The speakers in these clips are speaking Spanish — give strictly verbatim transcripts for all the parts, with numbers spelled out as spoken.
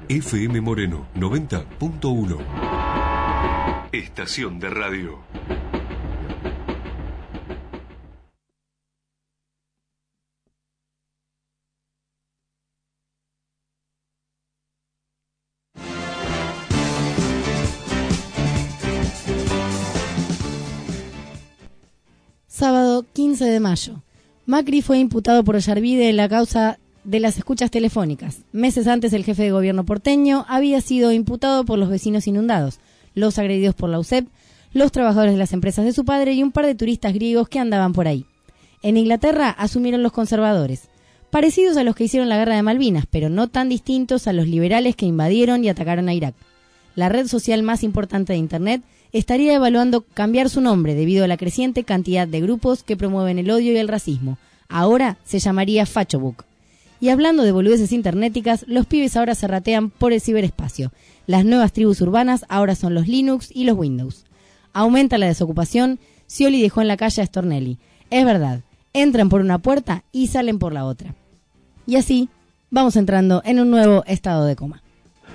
F M Moreno noventa punto uno. Estación de radio. Sábado quince de mayo. Macri fue imputado por Ollarvide en la causa de las escuchas telefónicas. Meses antes, el jefe de gobierno porteño había sido imputado por los vecinos inundados, los agredidos por la U C E P, los trabajadores de las empresas de su padre y un par de turistas griegos que andaban por ahí. En Inglaterra asumieron los conservadores, parecidos a los que hicieron la guerra de Malvinas, pero no tan distintos a los liberales que invadieron y atacaron a Irak. La red social más importante de Internet estaría evaluando cambiar su nombre debido a la creciente cantidad de grupos que promueven el odio y el racismo. Ahora se llamaría Fachobook. Y hablando de boludeces internéticas, los pibes ahora se ratean por el ciberespacio. Las nuevas tribus urbanas ahora son los Linux y los Windows. Aumenta la desocupación, Scioli dejó en la calle a Stornelli. Es verdad, entran por una puerta y salen por la otra. Y así, vamos entrando en un nuevo estado de coma.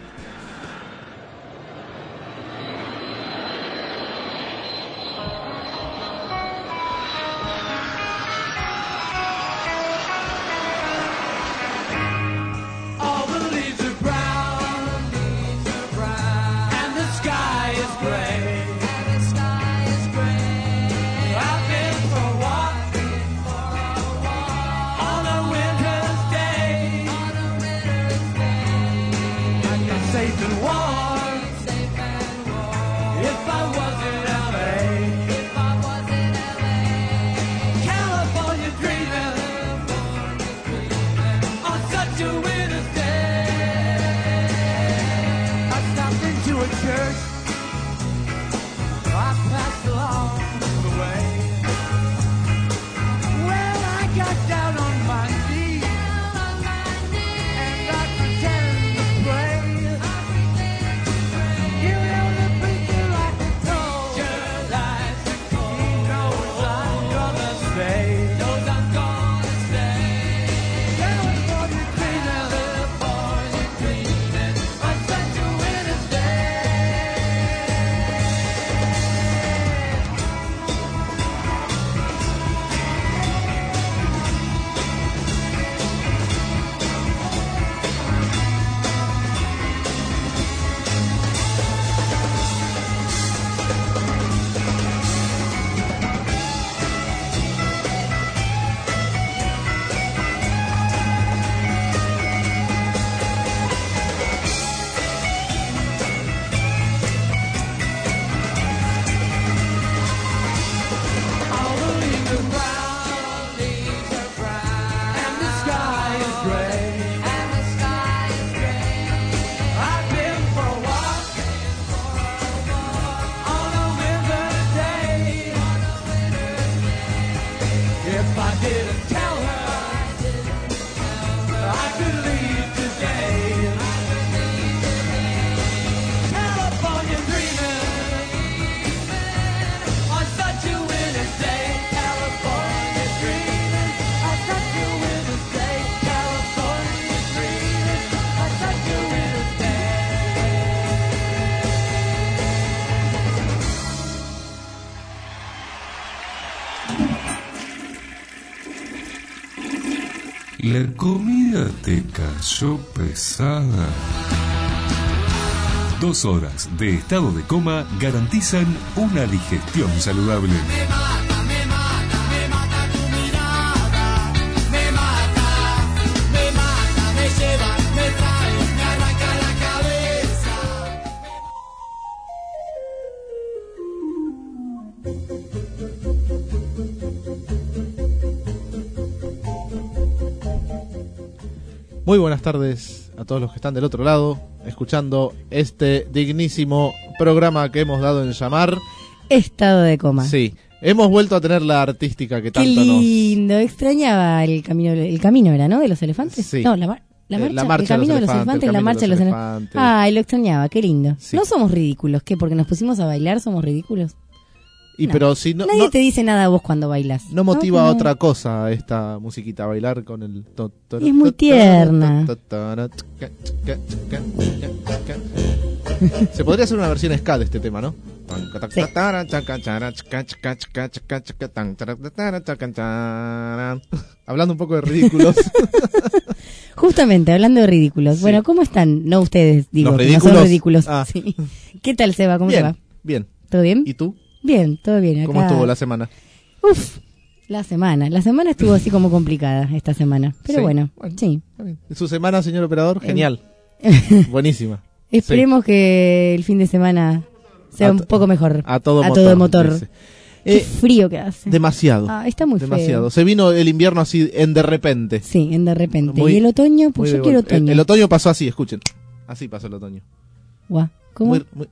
La comida te cayó pesada. Dos horas de estado de coma garantizan una digestión saludable. Me mata, me mata, me mata tu mirada. Me mata, me mata, me lleva, me trae, me arranca la cabeza. Muy buenas tardes a todos los que están del otro lado, escuchando este dignísimo programa que hemos dado en llamar Estado de coma. Sí, hemos vuelto a tener la artística que Qué tanto nos... lindo, extrañaba el camino, el camino era, ¿no? De los elefantes. Sí. No, la, mar- la Eh, marcha, la marcha el camino de los elefantes, el la camino marcha de los elefantes. elefantes. Ay, lo extrañaba, qué lindo. Sí. No somos ridículos, ¿qué? Porque nos pusimos a bailar, somos ridículos. Y No. pero si no, Nadie no, te dice nada a vos cuando bailas. no motiva Como- otra cosa esta musiquita, bailar con el... to- to- Y es muy to- tierna. to- to- to- tska, tska, tska, tska, tska. Se podría hacer una versión ska de este tema, ¿no? Sí. Hablando un poco de ridículos. Justamente, hablando de ridículos. Sí. Bueno, ¿cómo están? No ustedes, digo, ¿Los que no son ridículos? ridículos. Ah. Sí. ¿Qué tal, Seba? ¿Cómo te va? Bien, bien. ¿Todo bien? ¿Y tú? Bien, todo bien. Acá... ¿Cómo estuvo la semana? Uf, la semana. La semana estuvo así como complicada esta semana. Pero Sí, bueno, bueno. sí. Está bien. ¿Su semana, señor operador? Genial. Buenísima. Esperemos que el fin de semana sea A un to- poco mejor. A todo a motor. todo motor. dice. Qué Eh, frío que hace. demasiado. Ah, está muy demasiado. feo. Se vino el invierno así en de repente. Sí, en de repente. Muy- ¿Y el otoño? Pues Muy yo de quiero golpe. El, otoño. el otoño pasó así, escuchen. Así pasó el otoño. Guau, ¿cómo? Muy- muy-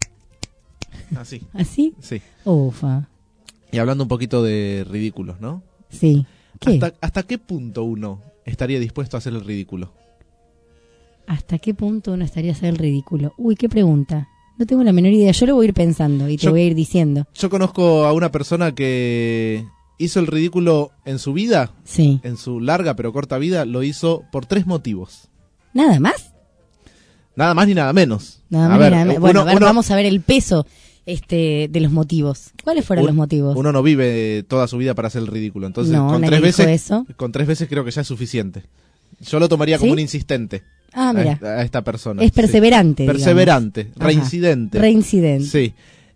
Así, ¿Así? sí. Ufa. Y hablando un poquito de ridículos, ¿no? Sí. ¿Qué? ¿Hasta, ¿Hasta qué punto uno estaría dispuesto a hacer el ridículo? ¿Hasta qué punto uno estaría a hacer el ridículo? Uy, qué pregunta. No tengo la menor idea. Yo lo voy a ir pensando y te Yo- voy a ir diciendo. Yo conozco a una persona que hizo el ridículo en su vida, Sí. en su larga pero corta vida, lo hizo por tres motivos. ¿Nada más? Nada más ni nada menos. Nada A más ni ver, nada menos. uno- Bueno, a ver, uno- vamos a ver el peso este de los motivos. ¿Cuáles fueron un- los motivos? Uno no vive toda su vida para hacer el ridículo. Entonces, No, con nadie tres dijo veces, eso. con tres veces creo que ya es suficiente. Yo lo tomaría como ¿Sí? un insistente. Ah, a mira. esta, a esta persona. Es sí. perseverante. digamos. Perseverante, Ajá. reincidente. Reincidente. Sí.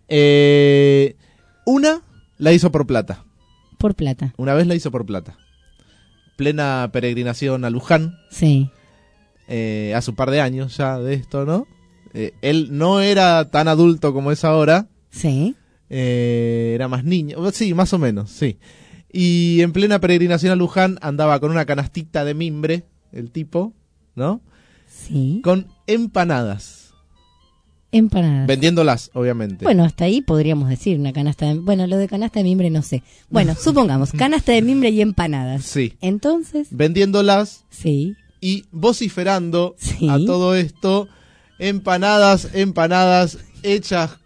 Eh, una la hizo por plata. Por plata. Una vez la hizo por plata. Plena peregrinación a Luján, Sí. eh, a su par de años ya de esto, ¿no? Eh, él no era tan adulto como es ahora, Sí. eh, era más niño, sí, más o menos, sí. Y en plena peregrinación a Luján andaba con una canastita de mimbre, el tipo, ¿no? Sí. Con empanadas, Empanadas. vendiéndolas, obviamente. Bueno, hasta ahí podríamos decir una canasta de... Bueno, lo de canasta de mimbre no sé. Bueno, supongamos, canasta de mimbre y empanadas. Sí, Entonces, vendiéndolas sí. y vociferando Sí. a todo esto, empanadas, empanadas hechas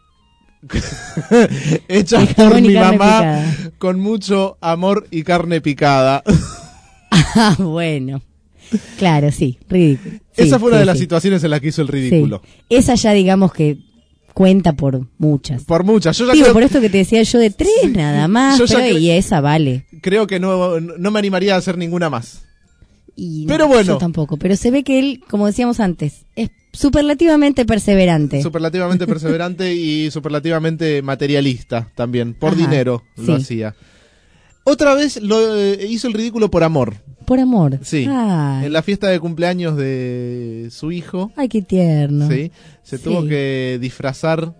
hechas De por jamón y mi carne mamá picada. con mucho amor y carne picada. Ah, bueno. Claro, sí, ridículo. Sí, Esa fue una sí, de las sí. situaciones en las que hizo el Sí. ridículo. Esa ya digamos que cuenta por muchas. Por muchas. Yo ya Digo, creo, por esto que te decía yo de tres nada más, Yo ya pero cre- y esa vale. creo que no, no me animaría a hacer ninguna más. Y Pero no, bueno. yo tampoco. Pero se ve que él, como decíamos antes, es superlativamente perseverante. Superlativamente perseverante y superlativamente materialista también. Por Ajá, dinero sí. lo hacía. Otra vez lo eh, hizo el ridículo por amor. Por amor. Sí. Ay, En la fiesta de cumpleaños de su hijo, ay, qué tierno. sí, se Sí. tuvo que disfrazar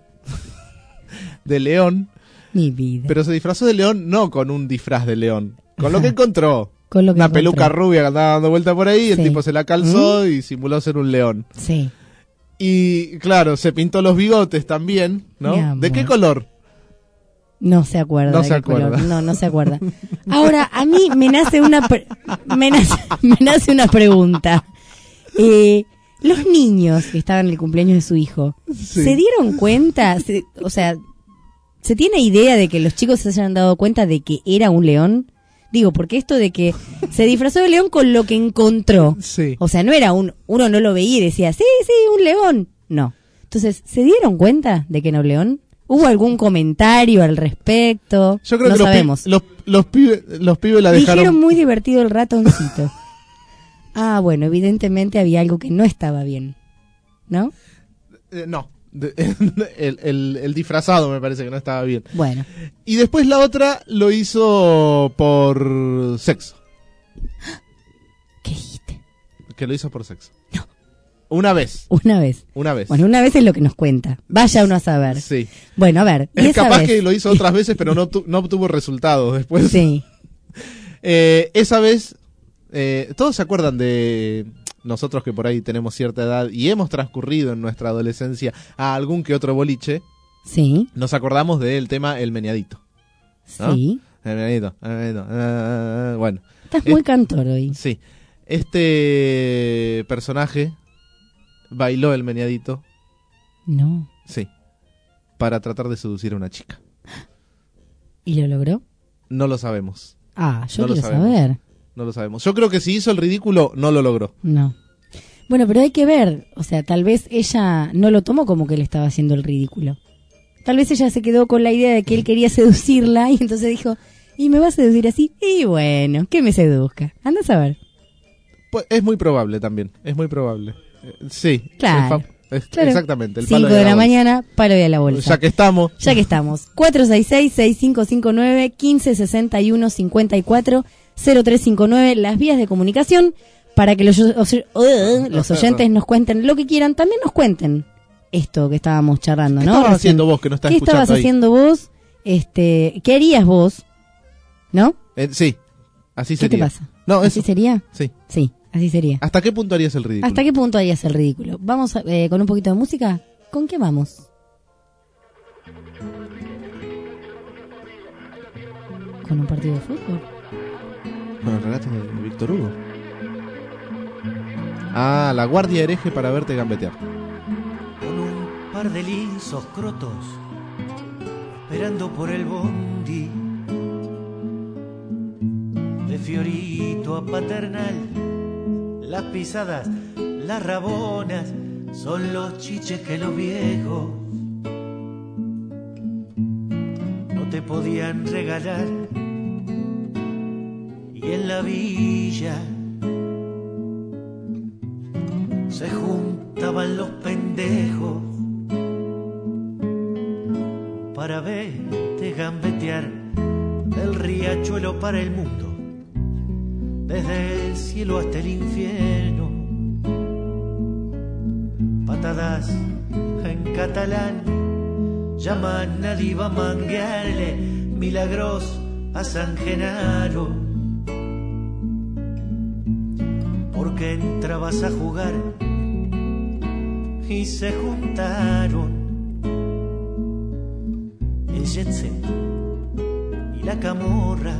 de león, Mi vida. pero se disfrazó de león no con un disfraz de león, con lo que Ajá. encontró. Con lo que Una encontré. peluca rubia que andaba dando vuelta por ahí, el Sí. tipo se la calzó y simuló ser un león. Sí. Y claro, se pintó los bigotes también, ¿no? Mi amor. ¿De qué color? No se acuerda. No de se qué acuerda. color. No, no se acuerda. Ahora, a mí me nace una, pre- me nace, me nace una pregunta. Eh, los niños que estaban en el cumpleaños de su hijo, Sí. ¿se dieron cuenta? Se- o sea, ¿se tiene idea de que los chicos se hayan dado cuenta de que era un león? Digo, porque esto de que se disfrazó de león con lo que encontró. Sí. O sea, no era un, uno no lo veía y decía, sí, sí, un león. No. Entonces, ¿se dieron cuenta de que era un león? ¿Hubo algún comentario al respecto? Yo creo no que los, pi- sabemos. los, los, pibes, los pibes la dejaron... Dijeron muy divertido el ratoncito. Ah, bueno, evidentemente había algo que no estaba bien. ¿No? Eh, no, De- el, el- el disfrazado me parece que no estaba bien. Bueno. Y después la otra lo hizo por sexo. ¿Qué dijiste? Que lo hizo por sexo. No. Una vez. Una vez. Una vez. Bueno, una vez es lo que nos cuenta. Vaya uno a saber. Sí. Bueno, a ver. ¿y Es esa capaz vez? que lo hizo otras veces, pero no, tu- no obtuvo resultados después. Sí. Eh, esa vez, eh, todos se acuerdan de nosotros que por ahí tenemos cierta edad y hemos transcurrido en nuestra adolescencia a algún que otro boliche. Sí. Nos acordamos del tema El Meneadito. ¿No? Sí. El Meneadito. El Meneadito. ah, ah, ah, bueno, Estás muy cantor hoy. sí. Este personaje bailó el meneadito, No. sí, para tratar de seducir a una chica. ¿Y lo logró? No lo sabemos. Ah, yo No lo quiero sabemos. saber. No lo sabemos. Yo creo que si hizo el ridículo, no lo logró. No. Bueno, pero hay que ver. O sea, tal vez ella no lo tomó como que él estaba haciendo el ridículo. Tal vez ella se quedó con la idea de que él quería seducirla y entonces dijo, ¿y me va a seducir así? Y bueno, que me seduzca. Anda a saber. Pues es muy probable también. Es muy probable. Eh, sí. Claro. El fa- es- Claro. Exactamente. El cinco palo de la bolsa. mañana, palo de la bolsa. Ya que estamos. Ya que estamos. cuatro seis seis, seis cinco cinco nueve, uno cinco seis uno, cinco cuatro, cero tres cinco nueve. Las vías de comunicación para que los, oy- uh, los oyentes nos cuenten lo que quieran. También nos cuenten esto que estábamos charlando, ¿Qué ¿no? estabas Recién. haciendo vos que no estás ¿Qué escuchando estabas ahí? haciendo vos? Este, ¿qué harías vos? ¿No? Eh, sí. Así ¿Qué sería. te pasa? No, ¿Así eso. sería? Sí. Sí, así sería. ¿Hasta qué punto harías el ridículo? ¿Hasta qué punto harías el ridículo? Vamos a- eh, con un poquito de música. ¿Con qué vamos? ¿Con un partido de fútbol? Con el relato de Víctor Hugo. Ah, la guardia hereje para verte gambetear. Con un par de lisos crotos, esperando por el bondi, de Fiorito a Paternal, las pisadas, las rabonas, son los chiches que los viejos no te podían regalar. Y en la villa se juntaban los pendejos para verte gambetear del riachuelo para el mundo, desde el cielo hasta el infierno. Patadas en catalán llaman a diva a manguearle milagros a San Genaro, porque entrabas a jugar y se juntaron el jet set y la camorra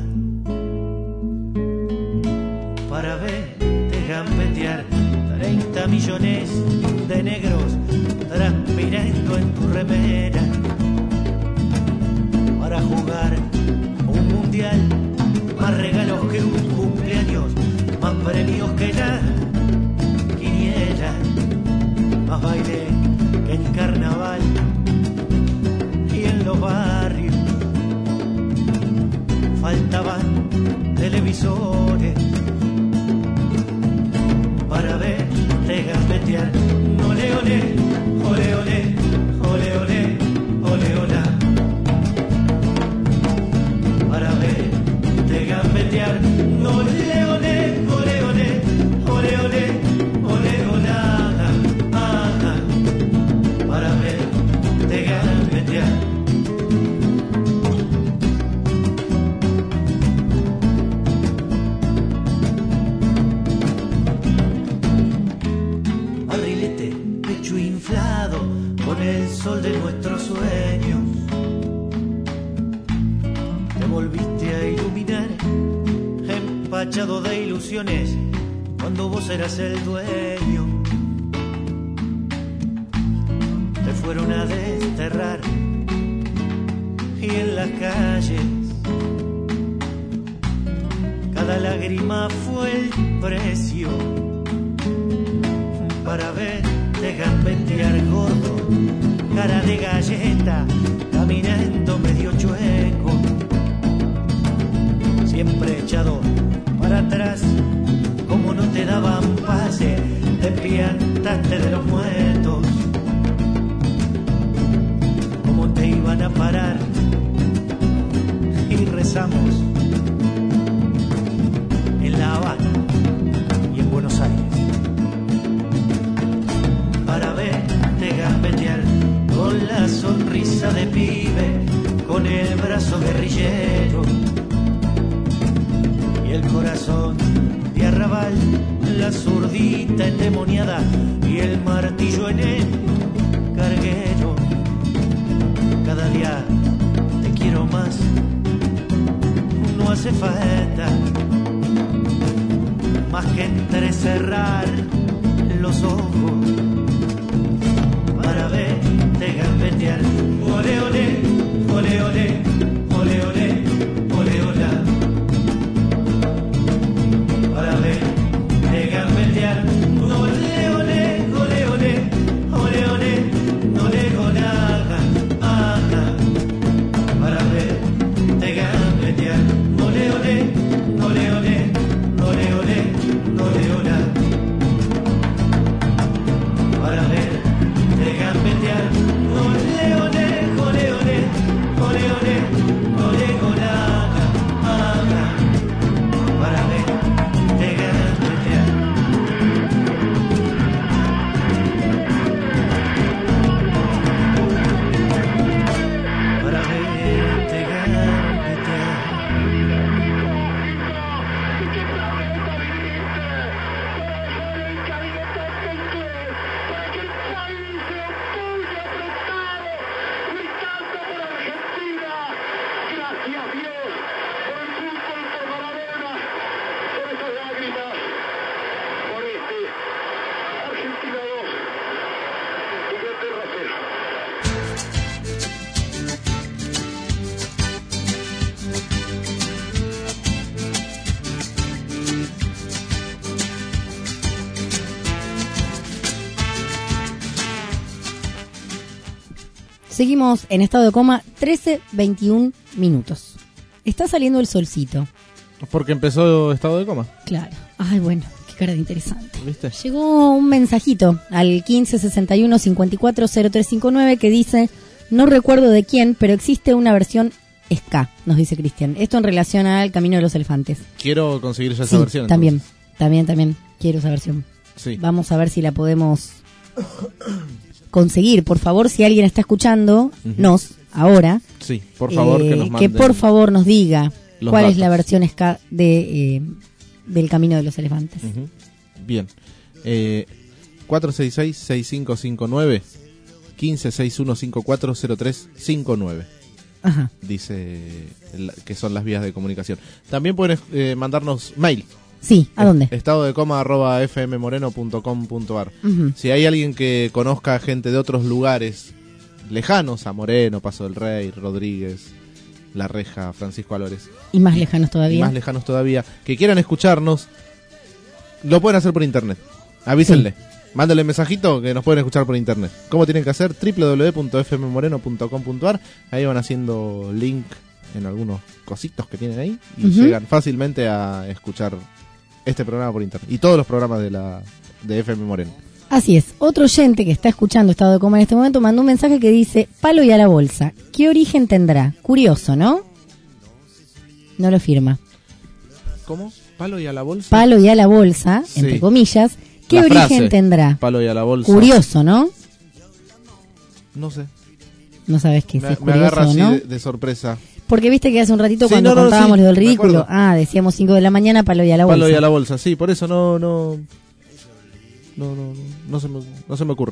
para verte gambetear. Treinta millones de negros transpirando en tu remera para jugar un mundial, más regalos que un cumpleaños, más premios que la quiniela, más baile que en carnaval y en los barrios faltaban televisores para verte gambetear. Ole, ole, ole, ole, ole, ole, ole, ole, para verte gambetear. Ole, ole, ole, ole, ole, ole, ole, ole, ah, para verte gambetear. Barrilete, pecho inflado con el sol de nuestros sueños. Te volviste a iluminar, empachado de ilusiones, cuando vos eras el dueño. Te fueron a desterrar y en las calles cada lágrima fue el precio para verte gambetear, gordo, cara de galleta, caminando medio chueco, siempre echado para atrás, como no te daban pase, te piantaste de los muertos, como te iban a parar, y rezamos en La Habana y en Buenos Aires para verte gambetear, con la sonrisa de pibe, con el brazo guerrillero y el corazón de arrabal, la zurdita endemoniada y el martillo en el carguero. Cada día te quiero más, no hace falta más que entrecerrar los ojos para verte gambetear. Ole, ole, ole, ole, ole, ole, seguimos en estado de coma, trece veintiún minutos. Está saliendo el solcito. Porque empezó estado de coma. Claro. Ay, bueno, qué cara de interesante. ¿Viste? Llegó un mensajito al quince sesenta y uno cincuenta y cuatro cero tres cincuenta y nueve que dice, no recuerdo de quién, pero existe una versión ska, nos dice Cristian. Esto en relación al Camino de los Elefantes. Quiero conseguir ya esa Sí, versión. también, entonces. también, también quiero esa versión. Sí. Vamos a ver si la podemos conseguir. Por favor, si alguien está escuchando, Ujú. nos, ahora, Sí, por favor, eh, que nos manden. que por favor nos diga los cuál es datos. la versión ska de, eh, del Camino de los Elefantes. Ujú. Bien. Eh, cuatro seis seis, seis cinco cinco nueve, uno cinco seis uno cinco cuatro cero tres cinco nueve. Ajá. Dice el- que son las vías de comunicación. También pueden eh, mandarnos mail. Sí, ¿a dónde? Estado de coma arroba fmmoreno punto com punto ar. Ujú. Si hay alguien que conozca gente de otros lugares lejanos, a Moreno, Paso del Rey, Rodríguez, La Reja, Francisco Álvarez, Y más lejanos y todavía. más lejanos todavía, que quieran escucharnos, lo pueden hacer por internet. Avísenle. Mándenle mensajito que nos pueden escuchar por internet. ¿Cómo tienen que hacer? doble u doble u doble u punto f m moreno punto com punto ar. Ahí van haciendo link en algunos cositos que tienen ahí y Ujú. llegan fácilmente a escuchar este programa por internet. Y todos los programas de la de F M Moreno. Así es. Otro oyente que está escuchando Estado de Coma en este momento mandó un mensaje que dice, palo y a la bolsa. ¿Qué origen tendrá? Curioso, ¿no? No lo firma. ¿Cómo? ¿Palo y a la bolsa? Palo y a la bolsa, Sí. entre comillas. ¿Qué La origen frase, tendrá? Palo y a la bolsa. Curioso, ¿no? No sé. No sabes qué es, Me, es me curioso, agarra así ¿no? de, de sorpresa. Porque viste que hace un ratito Sí, cuando no, no, contábamos sí, lo del me ridículo, acuerdo. ah, decíamos cinco de la mañana, palo y a la bolsa. Palo y a la bolsa, sí, por eso no no no no, no, se, me, no se me ocurre.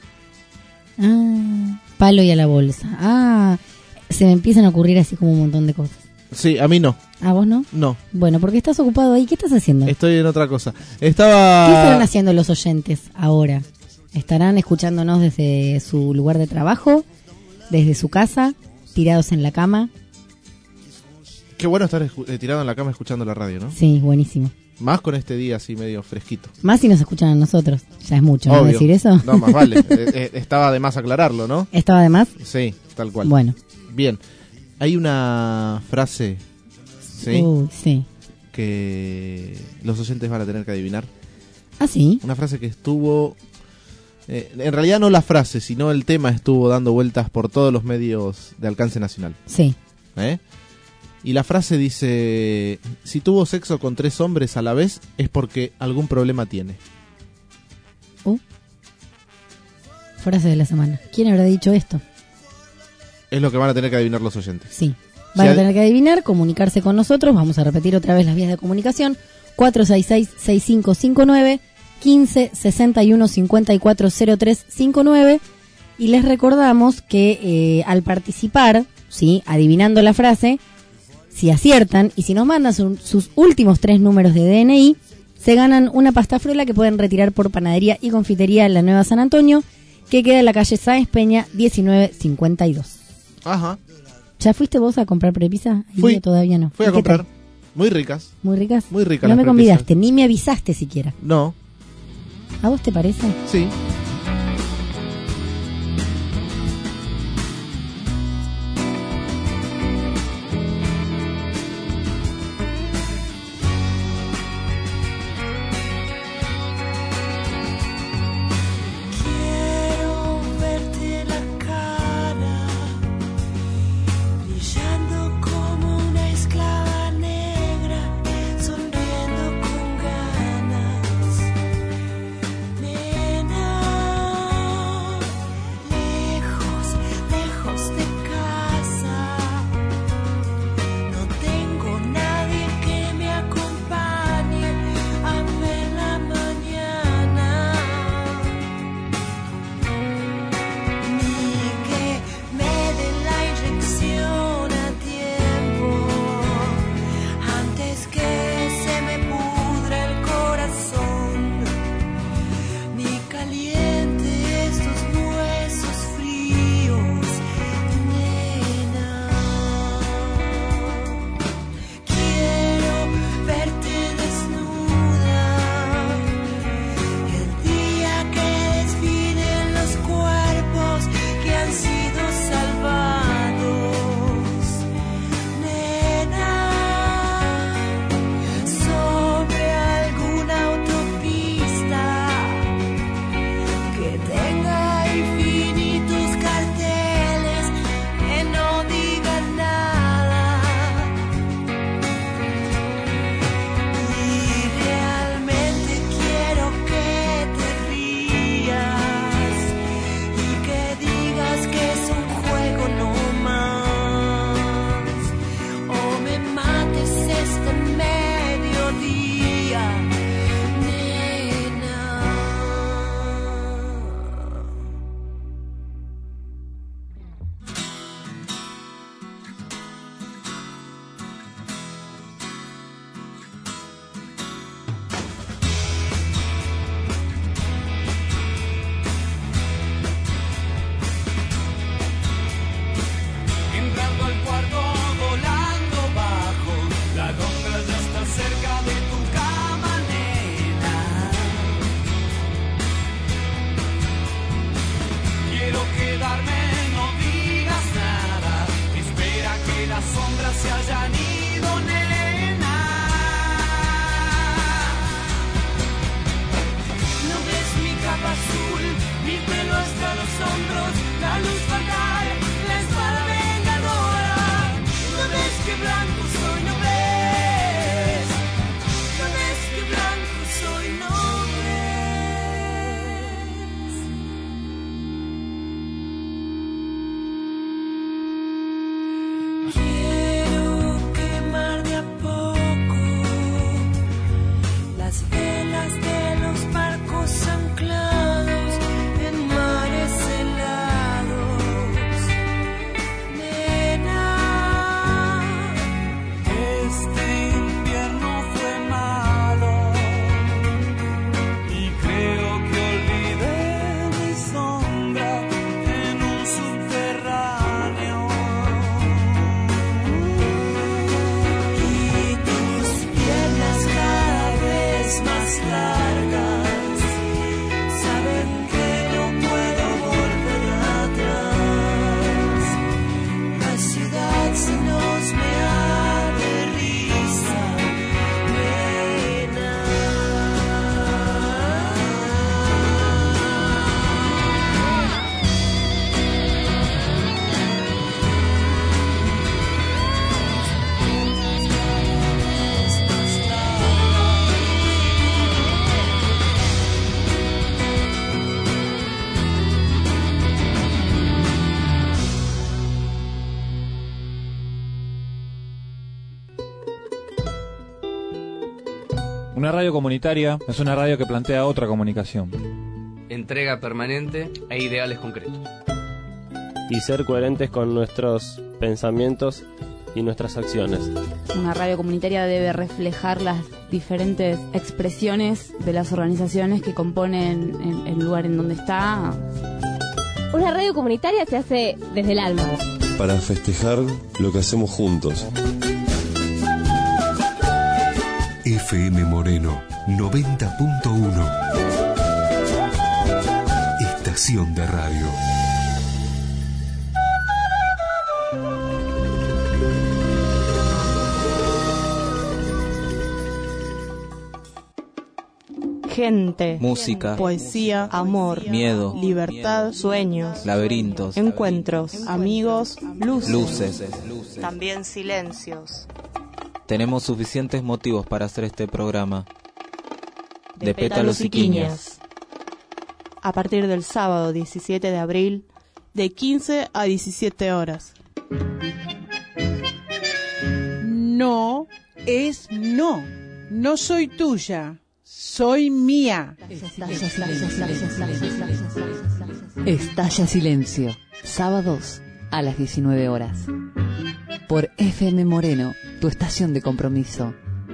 Ah, palo y a la bolsa. Ah, se me empiezan a ocurrir así como un montón de cosas. Sí, a mí no. ¿A vos no? No, Bueno, porque estás ocupado ahí. ¿Qué estás haciendo? estoy en otra cosa. ¿Qué Estaba estarán haciendo los oyentes ahora? ¿Estarán escuchándonos desde su lugar de trabajo? ¿Desde su casa? ¿Tirados en la cama? Qué bueno estar escu- eh, tirado en la cama escuchando la radio, ¿no? Sí, buenísimo. Más con este día así medio fresquito. Más si nos escuchan a nosotros. Ya es mucho, ¿no? Obvio. Decir eso. No, más vale. Eh, eh, estaba de más aclararlo, ¿no? ¿Estaba de más? Sí, tal cual. Bueno. Bien. Hay una frase, ¿sí? Uy, sí. Que los oyentes van a tener que adivinar. ¿Ah, sí? Una frase que estuvo... eh, en realidad no la frase, sino el tema estuvo dando vueltas por todos los medios de alcance nacional. Sí. ¿eh? Y la frase dice, si tuvo sexo con tres hombres a la vez es porque algún problema tiene. Uh. Frase de la semana. ¿Quién habrá dicho esto? Es lo que van a tener que adivinar los oyentes. Sí. Van Si a ad- tener que adivinar, comunicarse con nosotros. Vamos a repetir otra vez las vías de comunicación. cuatro seis seis, seis cinco cinco nueve, quince sesenta y uno cincuenta y cuatro cero tres cincuenta y nueve. Y les recordamos que eh, al participar, ¿sí? Adivinando la frase, si aciertan y si nos mandan su- sus últimos tres números de D N I, se ganan una pasta frola que pueden retirar por Panadería y Confitería en la Nueva San Antonio, que queda en la calle Sáenz Peña diecinueve cincuenta y dos. Ajá. ¿Ya fuiste vos a comprar prepisa? Ahí Fui. o todavía no. Fui ¿Y a qué comprar. tal? Muy ricas. Muy ricas. Muy ricas No las me prepisas. convidaste, ni me avisaste siquiera. No. ¿A vos te parece? Sí. Quiero verte la cara, brillando como una esclava negra, sonriendo con ganas. Nena, hombros, la luz fatal, la espada vengadora. No ves que blanco soy, no ves. No ves que blanco soy, no ves. Quiero quemar de a poco las velas de los barcos anclados en mares helados. Nena, este invierno fue malo y creo que olvidé mi sombra en un subterráneo. Y tus piernas cada vez más largas saben que no puedo volver atrás. La ciudad se nos mea de risa, nena. Una radio comunitaria es una radio que plantea otra comunicación. Entrega permanente e ideales concretos. Y ser coherentes con nuestros pensamientos y nuestras acciones. Una radio comunitaria debe reflejar las diferentes expresiones de las organizaciones que componen el, el lugar en donde está. Una radio comunitaria se hace desde el alma. Para festejar lo que hacemos juntos. F M Moreno noventa punto uno. Estación de radio. Gente, música, poesía, amor, miedo, libertad, sueños, laberintos, encuentros, amigos, luces, luces, también silencios. Tenemos suficientes motivos para hacer este programa. De, de pétalos y quiñas. A partir del sábado diecisiete de abril, de quince a diecisiete horas. No es no. No soy tuya. Soy mía. Estalla Silencio. Sábados a las diecinueve horas. Por F M Moreno, tu estación de compromiso.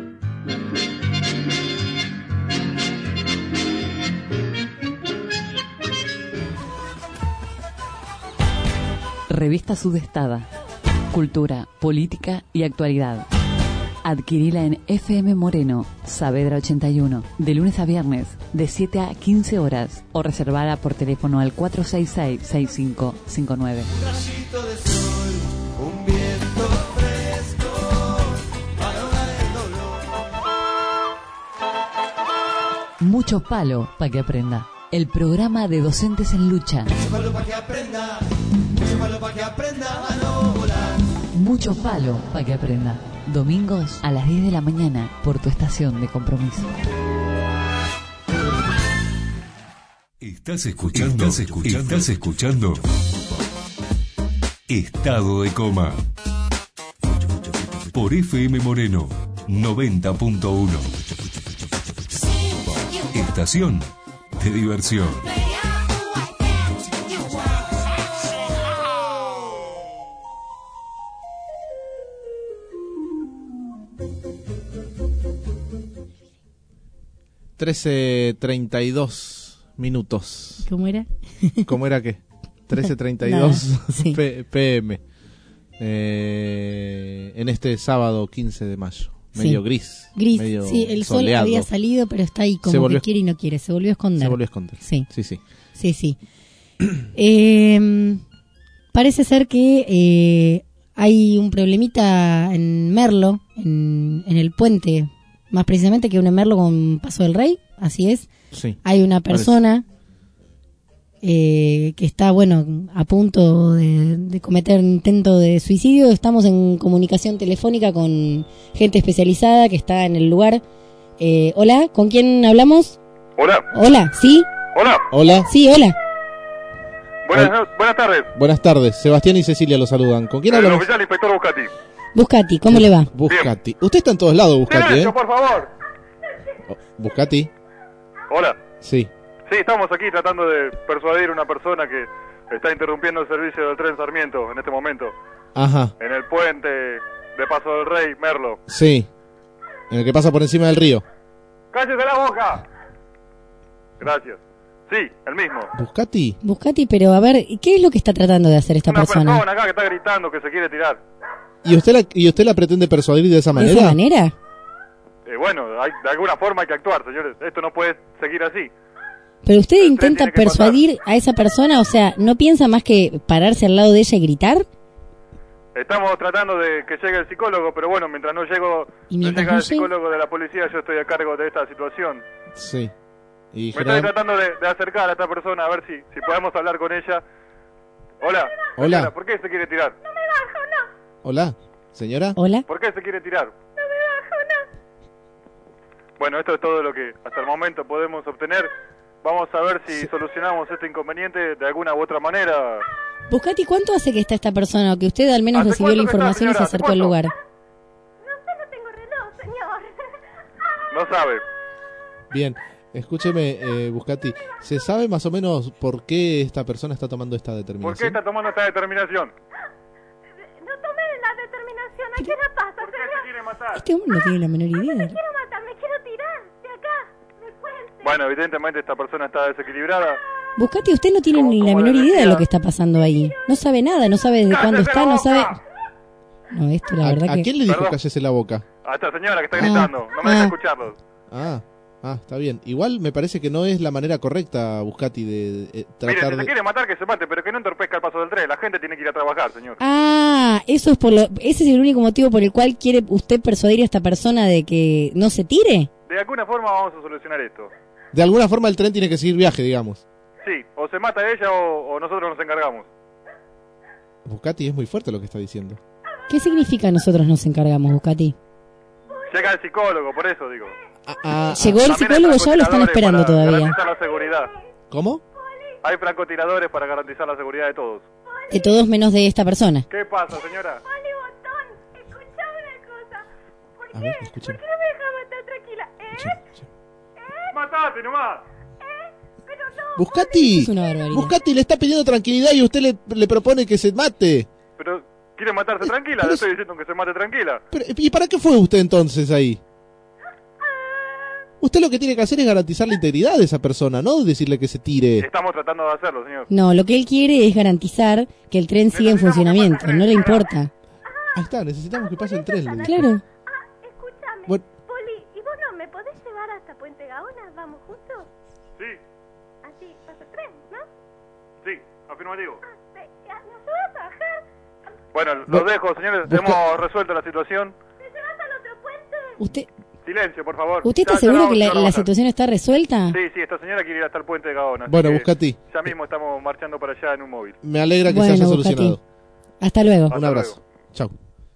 Revista Sudestada. Cultura, política y actualidad. Adquirila en F M Moreno, Saavedra ochenta y uno, de lunes a viernes, de siete a quince horas, o reservada por teléfono al cuatro seis seis, seis cinco cinco nueve. Un rayito de sol, un viento fresco, para ahogar el dolor. Mucho palo para que aprenda. El programa de docentes en lucha. Mucho palo para que aprenda, mucho palo para que aprenda a no volar. Mucho palo para que aprenda. Domingos a las diez de la mañana por tu estación de compromiso. Estás escuchando, estás escuchando, estás escuchando Estado de Coma por F M Moreno noventa punto uno. Estación de diversión. trece treinta y dos minutos. ¿Cómo era? ¿Cómo era qué? trece treinta y dos sí. P M. Eh, en este sábado quince de mayo. Medio sí. gris. Gris, medio sí, el sol soleado. había salido, pero está ahí como volvió, que quiere y no quiere. Se volvió a esconder. Se volvió a esconder. Sí, sí, sí. sí, sí. eh, parece ser que eh, hay un problemita en Merlo, en, en el puente, más precisamente que un Merlo con Paso del Rey, así es. Sí, hay una persona eh, que está, bueno, a punto de, de cometer intento de suicidio. Estamos en comunicación telefónica con gente especializada que está en el lugar. Eh, hola, ¿con quién hablamos? Hola. Hola, ¿sí? Hola. Hola. Sí, hola. Buenas, no- buenas tardes. Buenas tardes. Sebastián y Cecilia lo saludan. ¿Con quién El hablamos? oficial inspector Buscati. Buscati, ¿cómo le va? Buscati. Usted está en todos lados, Buscati, Silencio, ¿eh? por favor. Buscati. Hola. Sí. Sí, estamos aquí tratando de persuadir a una persona que está interrumpiendo el servicio del tren Sarmiento en este momento. Ajá. En el puente de Paso del Rey, Merlo. Sí. En el que pasa por encima del río. ¡Cállese la boca! Gracias. Sí, el mismo. Buscati. Buscati, pero a ver, ¿qué es lo que está tratando de hacer esta Una persona? persona acá que está gritando que se quiere tirar. ¿Y usted la, y usted la pretende persuadir de esa ¿De manera? esa manera? Eh, bueno, hay- de alguna forma hay que actuar, señores. Esto no puede seguir así. Pero usted intenta persuadir a esa persona, o sea, ¿no piensa más que pararse al lado de ella y gritar? Estamos tratando de que llegue el psicólogo, pero bueno, mientras no llego, ¿Y no mientras llega no el llegue? psicólogo de la policía, yo estoy a cargo de esta situación. Sí. Y Me estoy general- tratando de, de acercar a esta persona a ver si, si podemos hablar con ella. Hola. Hola. señora, ¿por qué se quiere tirar? Hola, señora. Hola. ¿Por qué se quiere tirar? Bueno, esto es todo lo que hasta el momento podemos obtener. Vamos a ver si solucionamos este inconveniente de alguna u otra manera. Buscati, ¿cuánto hace que está esta persona o que usted al menos ¿Hace recibió la cuánto que está, información y se señora? acercó al ¿Hace lugar? No sabe. Bien. Escúcheme, eh, Buscati. ¿Se sabe más o menos por qué esta persona está tomando esta ¿Por qué determinación? está tomando esta determinación? No tomé la determinación. ¿A qué le pasa, ¿Por qué se quiere matar? Este hombre no tiene la menor Me idea. quiero matar, me quiero tirar de acá, del puente. Bueno, evidentemente esta persona está desequilibrada. Buscati, usted no tiene ni la menor idea de lo que está pasando ahí. No sabe nada, no sabe desde cuándo está, no sabe... No, esto la ¿A, verdad a que... quién le dijo Perdón. cállese la boca? A esta señora que está Ah, gritando. No me ah. deja escucharlos. Ah, ah, está bien. Igual me parece que no es la manera correcta, Buscati, de, de, eh, Mire, tratar si se de... quiere matar, que se mate, pero que no entorpezca el paso del tren. La gente tiene que ir a trabajar, señor. Ah, eso es por lo... ese es el único motivo por el cual quiere usted persuadir a esta persona de que no se tire. De alguna forma vamos a solucionar esto. De alguna forma el tren tiene que seguir viaje, digamos. Sí, o se mata ella o, o nosotros nos encargamos. Buscati es muy fuerte lo que está diciendo. ¿Qué significa nosotros nos encargamos, Buscati? Llega el psicólogo, por eso digo. Ah, ¿Llegó el También hay psicólogo ya o lo están francotiradores esperando para todavía? garantizar la seguridad. ¿Cómo? Hay francotiradores para garantizar la seguridad de todos. De todos menos de esta persona. ¿Qué pasa, señora? Oli Botón, escuchame una cosa. ¿Por A qué? ver, ¿Por escúchame. qué no me dejas matar tranquila? ¿Eh? ¡Matate nomás! Pero no. Buscati, Es una barbaridad. Buscati le está pidiendo tranquilidad y usted le, le propone que se mate. Pero, ¿quiere matarse tranquila? pero Le es- estoy diciendo que se mate tranquila. Pero, ¿y para qué fue usted entonces ahí? Usted lo que tiene que hacer es garantizar la integridad de esa persona, no decirle que se tire. Estamos tratando de hacerlo, señor. No, lo que él quiere es garantizar que el tren siga en funcionamiento, no le importa. Ahí está, necesitamos que pase el tren. le digo. Claro. Escúchame. Bueno. Poli, ¿y vos no me podés llevar hasta Puente Gaona? ¿Vamos juntos? Sí, Así, pasa el tren, ¿no? sí, afirmativo. Ve, ya, ¿nos llevas a bajar? Bueno, Bu- los dejo, señores. busca- Hemos resuelto la situación. ¿Me llevas al otro puente? ¿Usted, Silencio, por favor. ¿usted está Ya- ya seguro vamos, que la, ya la vamos. situación está resuelta? Sí, sí, esta señora quiere ir hasta el puente de Gaona. así Bueno, que Buscati, Ya mismo estamos marchando para allá en un móvil. me alegra que Bueno, se haya Buscati. solucionado. Hasta luego. Hasta Un abrazo. luego. Chau.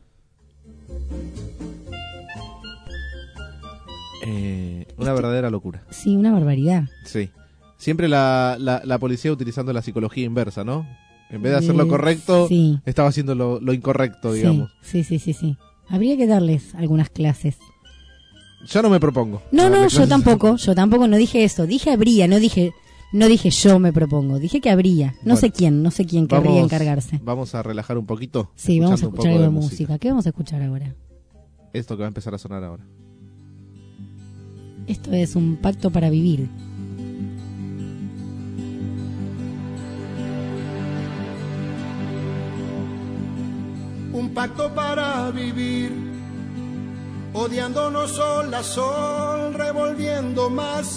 Eh, una verdadera locura. Sí, una barbaridad. Sí. Siempre la, la, la policía utilizando la psicología inversa, ¿no? En vez de hacer lo Eh, correcto, sí. estaba haciendo lo, lo incorrecto, Sí, digamos. sí, sí, sí, sí. Habría que darles algunas clases. Yo no me propongo. No, no, darle yo clases. tampoco, yo tampoco no dije eso. Dije habría, no dije, no dije yo me propongo. Dije que habría. No Bueno. sé quién, no sé quién querría Vamos- encargarse. Vamos a relajar un poquito. Sí, vamos a escuchando un escuchar poco algo de música. ¿Qué vamos a escuchar ahora? Esto que va a empezar a sonar ahora. Esto es un pacto para vivir. Un pacto para vivir, odiándonos sol a sol, revolviendo más.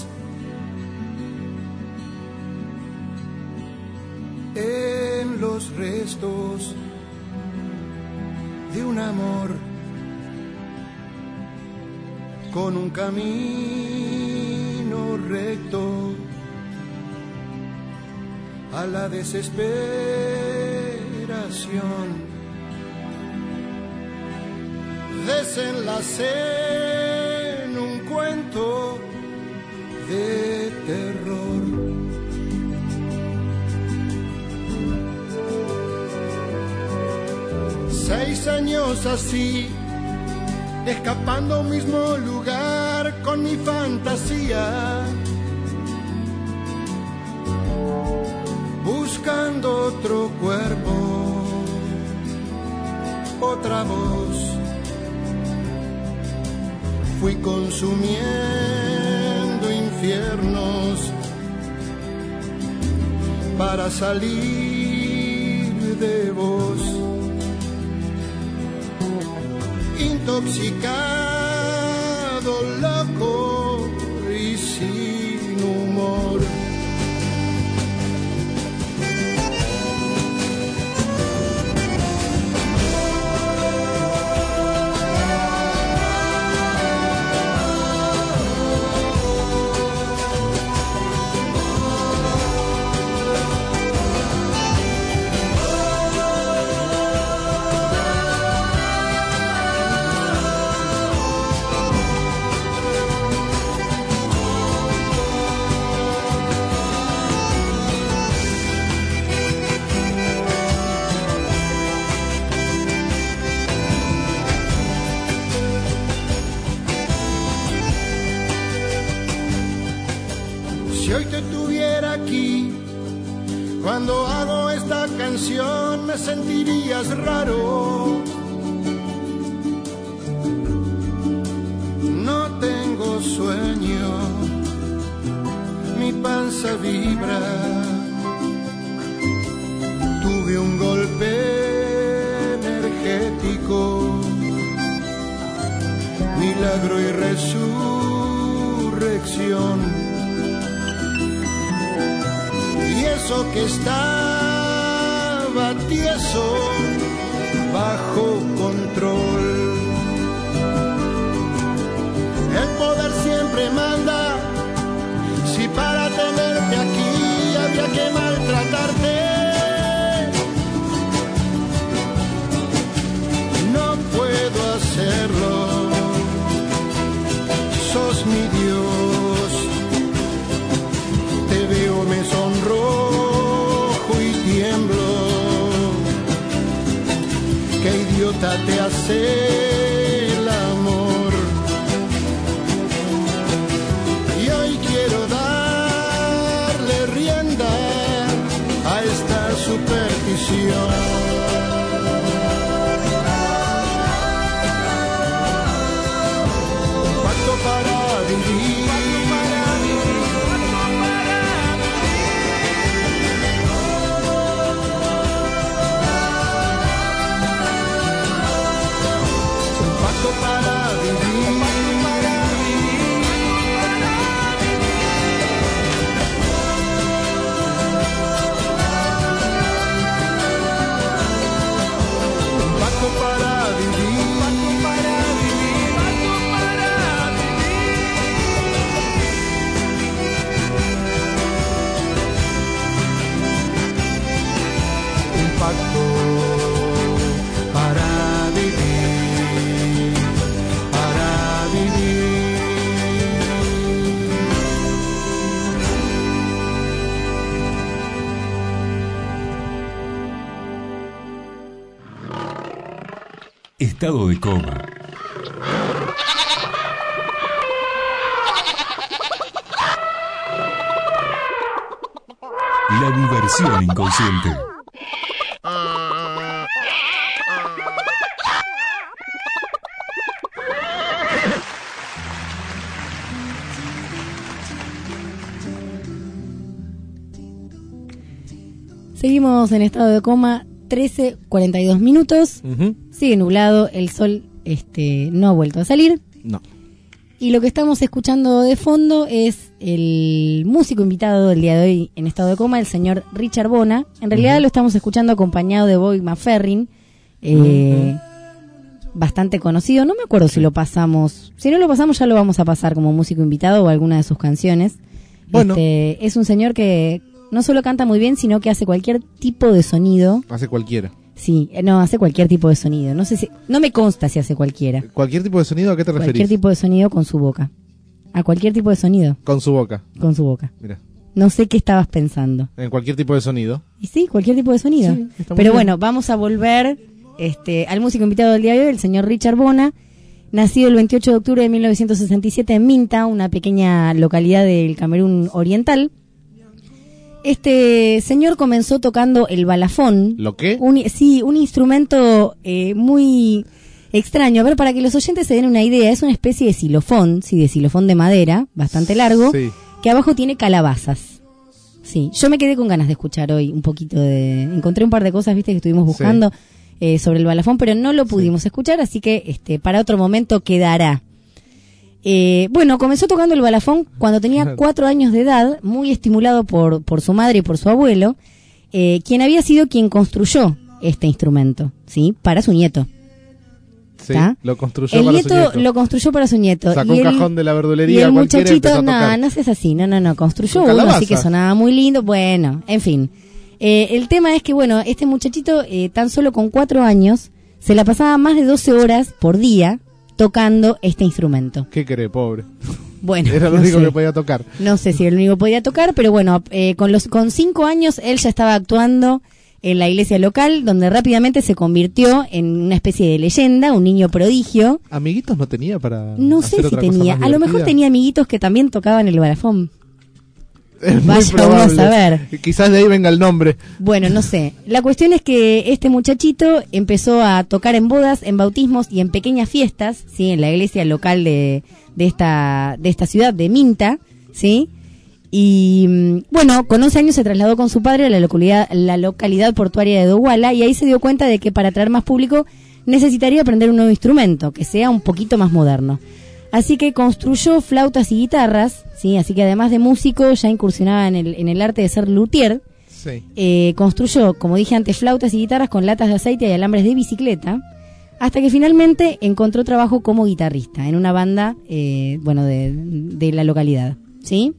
En los restos de un amor, con un camino recto, a la desesperación. Desenlacé en un cuento de terror. Seis años así, escapando a un mismo lugar con mi fantasía, buscando otro cuerpo, otra voz. Fui consumiendo infiernos para salir de vos. Intoxicado, loco y sin humor. Si hoy te tuviera aquí, cuando hago esta canción me sentirías raro. No tengo sueño, mi panza vibra. Tuve un golpe energético, milagro y resurrección. Y eso que estaba tieso, bajo control. El poder siempre manda. Si para tenerte aquí había que maltratarte, no puedo hacerlo. Sos mi Dios. Te veo, me sonrojo y tiemblo. Qué idiota te hace el amor. Y hoy quiero darle rienda a esta superstición. Un pacto para vivir. Para vivir, un pacto para vivir, un pacto para vivir, un pacto para vivir, un pacto para vivir. Estado de coma. La diversión inconsciente. Seguimos en estado de coma, trece cuarenta y dos minutos. Uh-huh. Sigue nublado, el sol este, no ha vuelto a salir. No. Y lo que estamos escuchando de fondo es el músico invitado del día de hoy en estado de coma, el señor Richard Bona. En realidad uh-huh. lo estamos escuchando acompañado de Bobby McFerrin, eh, uh-huh. bastante conocido. No me acuerdo si lo pasamos. Si no lo pasamos ya lo vamos a pasar como músico invitado o alguna de sus canciones. Bueno. Este, es un señor que No solo canta muy bien, sino que hace cualquier tipo de sonido. Hace cualquiera. Sí, no, hace cualquier tipo de sonido. No sé si, no me consta si hace cualquiera. ¿Cualquier tipo de sonido? ¿A qué te referís? Cualquier tipo de sonido con su boca. A cualquier tipo de sonido. Con su boca. Con su boca. Mira. No sé qué estabas pensando. En cualquier tipo de sonido. Y sí, cualquier tipo de sonido. Sí, está muy Pero bien. bueno, vamos a volver este, al músico invitado del día de hoy, el señor Richard Bona, nacido el veintiocho de octubre de mil novecientos sesenta y siete en Minta, una pequeña localidad del Camerún Oriental. Este señor comenzó tocando el balafón. ¿Lo qué? Un, sí, un instrumento eh, muy extraño. A ver, para que los oyentes se den una idea, es una especie de xilofón, sí, de xilofón de madera, bastante largo, Sí. que abajo tiene calabazas. Sí, yo me quedé con ganas de escuchar hoy un poquito de... Encontré un par de cosas, viste, que estuvimos buscando eh, sobre el balafón, pero no lo pudimos escuchar, así que este para otro momento quedará. Eh, bueno, comenzó tocando el balafón cuando tenía cuatro años de edad, muy estimulado por, por su madre y por su abuelo, eh, quien había sido quien construyó este instrumento, ¿sí? Para su nieto. Sí, ¿Está? lo construyó El para nieto, su nieto. lo construyó para su nieto. Sacó y un el, cajón de la y verdulería el cualquiera y muchachito, empezó a no, tocar. no es así, no, no, no, construyó Con uno calabaza. así que sonaba muy lindo, bueno, en fin. Eh, el tema es que, bueno, este muchachito, eh, tan solo con cuatro años, se la pasaba más de doce horas por día tocando este instrumento. ¿Qué cree, pobre? Bueno, Era lo no único sé. que podía tocar. No sé si el único podía tocar, pero bueno, eh, con los con cinco años él ya estaba actuando en la iglesia local, donde rápidamente se convirtió en una especie de leyenda, un niño prodigio. ¿Amiguitos no tenía para No hacer sé si otra cosa tenía, más a lo mejor divertida? tenía amiguitos que también tocaban el balafón. Es muy Vaya uno a probable. saber. Quizás de ahí venga el nombre. Bueno, no sé. La cuestión es que este muchachito empezó a tocar en bodas, en bautismos y en pequeñas fiestas, sí, en la iglesia local de, de esta de esta ciudad de Minta, sí. Y mm, bueno, con once años se trasladó con su padre a la localidad la localidad portuaria de Douala y ahí se dio cuenta de que para atraer más público necesitaría aprender un nuevo instrumento que sea un poquito más moderno. Así que construyó flautas y guitarras, sí, así que además de músico ya incursionaba en el en el arte de ser luthier. Sí. Eh, construyó, como dije antes, flautas y guitarras con latas de aceite y alambres de bicicleta, hasta que finalmente encontró trabajo como guitarrista en una banda, eh, bueno, de, de la localidad, ¿sí?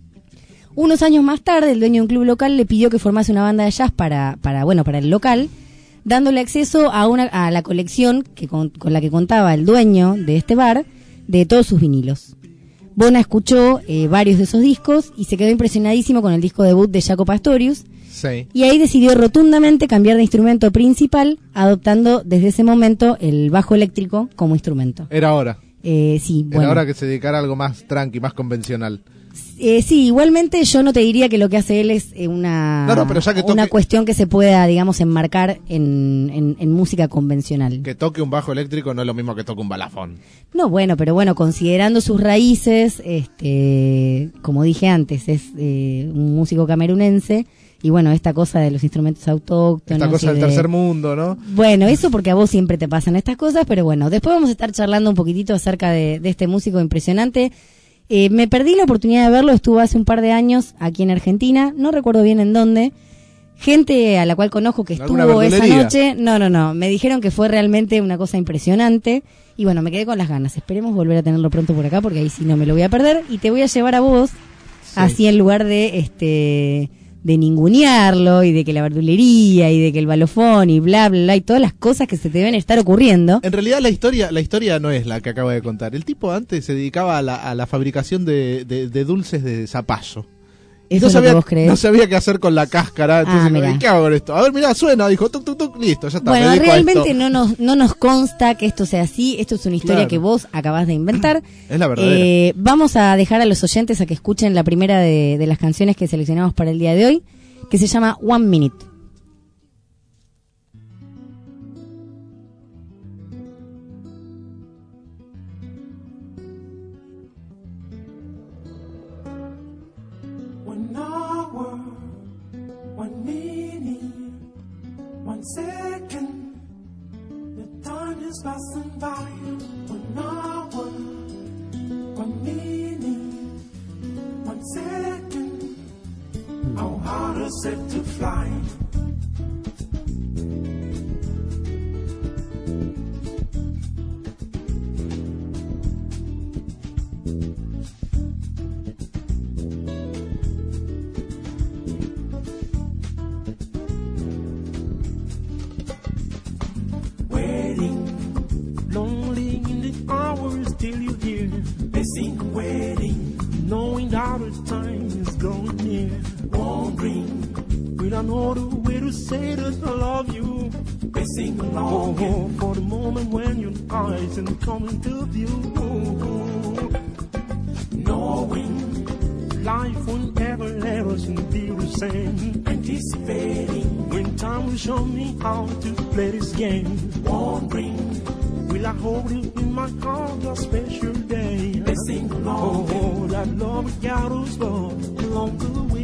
Unos años más tarde, el dueño de un club local le pidió que formase una banda de jazz para, para bueno, para el local, dándole acceso a una a la colección que con, con la que contaba el dueño de este bar de todos sus vinilos. Bona escuchó eh, varios de esos discos y se quedó impresionadísimo con el disco debut de Jaco Pastorius. Sí. Y ahí decidió rotundamente cambiar de instrumento principal, adoptando desde ese momento el bajo eléctrico como instrumento. Era hora. Eh, sí, Era bueno. hora que se dedicara a algo más tranqui, más convencional. Eh, sí, igualmente yo no te diría que lo que hace él es eh, una, No, no, pero ya que una toque- cuestión que se pueda, digamos, enmarcar en, en, en música convencional. Que toque un bajo eléctrico no es lo mismo que toque un balafón. No, bueno, pero bueno, considerando sus raíces, este, como dije antes, es eh, un músico camerunense y bueno, esta cosa de los instrumentos autóctonos. Esta cosa y del de- tercer mundo, ¿no? Bueno, eso porque a vos siempre te pasan estas cosas, pero bueno, después vamos a estar charlando un poquitito acerca de, de este músico impresionante. Eh, me perdí la oportunidad de verlo, estuvo hace un par de años aquí en Argentina, no recuerdo bien en dónde. Gente a la cual conozco que ¿Alguna estuvo esa verdulería? noche, no, no, no, me dijeron que fue realmente una cosa impresionante y bueno, me quedé con las ganas. Esperemos volver a tenerlo pronto por acá porque ahí sí no me lo voy a perder y te voy a llevar a vos, así en lugar de este de ningunearlo y de que la verdulería y de que el balofón y bla bla bla y todas las cosas que se te deben estar ocurriendo. En realidad la historia la historia no es la que acabo de contar. El tipo antes se dedicaba a la, a la fabricación de, de, de dulces de zapallo. Y Eso no es lo sabía, que vos creés. no sabía qué hacer con la cáscara. Entonces, Ah, mirá. ¿y ¿qué hago con esto? A ver, mirá, suena. Dijo, tuc, tuc, tuc, listo, ya está. me Bueno, dedico a realmente esto. no nos, no nos consta que esto sea así. Esto es una historia Claro. que vos acabás de inventar. Es la verdadera. Eh, vamos a dejar a los oyentes a que escuchen la primera de, de las canciones que seleccionamos para el día de hoy, que se llama One Minute. One hour, one minute, one second. The time is passing by. One hour, one minute, one second. Our heart is set to fly. know the way to say that I love you. They sing along oh, for the moment when your eyes and come into view. Knowing life won't ever let us be the same. Anticipating when time will show me how to play this game. Wondering, will I hold you in my arms a special day? They sing along oh, that love got us love along the way.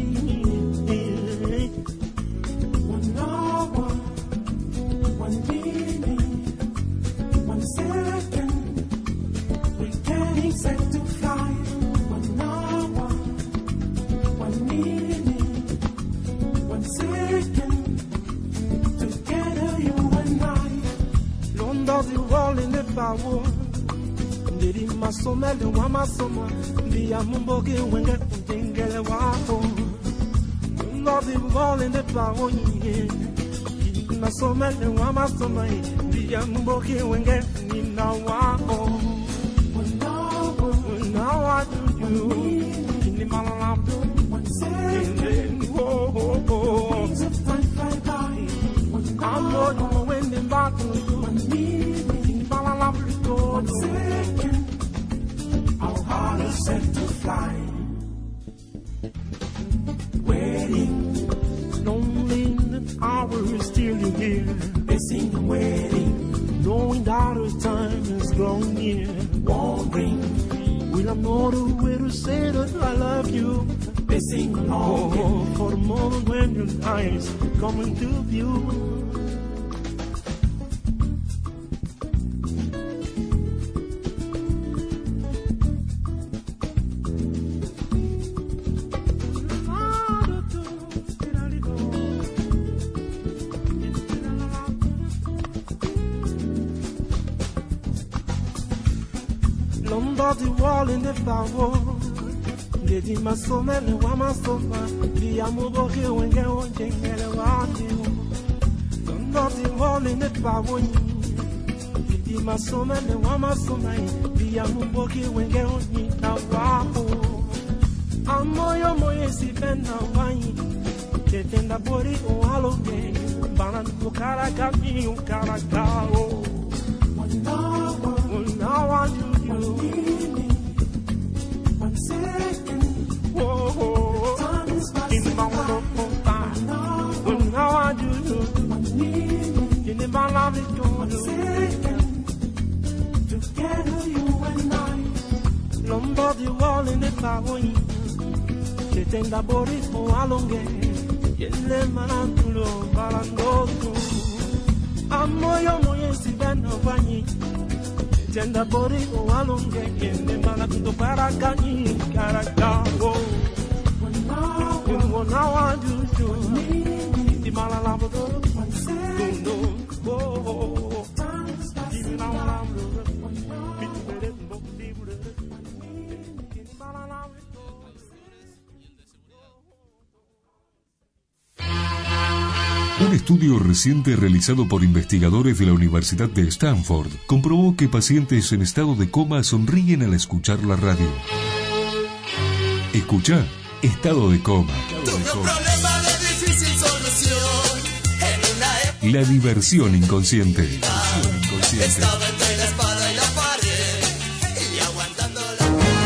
One hour, one minute, one second, we're getting set to fly. One hour, one minute, one second, together you and I. London the wall in the power. Ndiri masoma le wa masoma. Ndi amumboge wenge kutengele wako. London the wall in the power. Ndiri masoma le wa masoma. Ndi amumboge wenge nina wako. Now I do you. Ndi malalabdo. Oh, oh, oh. I'm going to win the battle. One second, our heart is set to fly. Waiting, lonely in the hour is still you here. Missing waiting, knowing that our time is growing near. Wondering, will I know the way to say that I love you? Missing along oh, for the moment when your eyes come into view. The wall in the power. Lady Masoma, the Wamasoma, the Amuboke, when they won't take it around you. Not the wall in the power. Lady Masoma, the Wamasoma, the Amuboke, when they won't need a wapo. I'm moyo moye si bena wine. Getting the body on Halloween. Banan Bukaraka, you Karakao. One hour, one hour, you. One second, whoa, whoa. Time is passing by. Well, now I do you. You never love it, one second, together you and I. Lumber the wall in the power. Getting the body for a long game. Get the man to love, but I'm not good. I'm moyo moyo si ben of any. Tenda body o alonge kende mala kuto para kani karakao. One now I do do. Di mala lavo do. No no. Oh. Di mala lavo do. Bitu bere mbo di bere. Di mala lavo do. Un estudio reciente realizado por investigadores de la Universidad de Stanford comprobó que pacientes en estado de coma sonríen al escuchar la radio. Escucha Estado de Coma. La diversión inconsciente. Estaba entre la espada y la pared y aguantando la...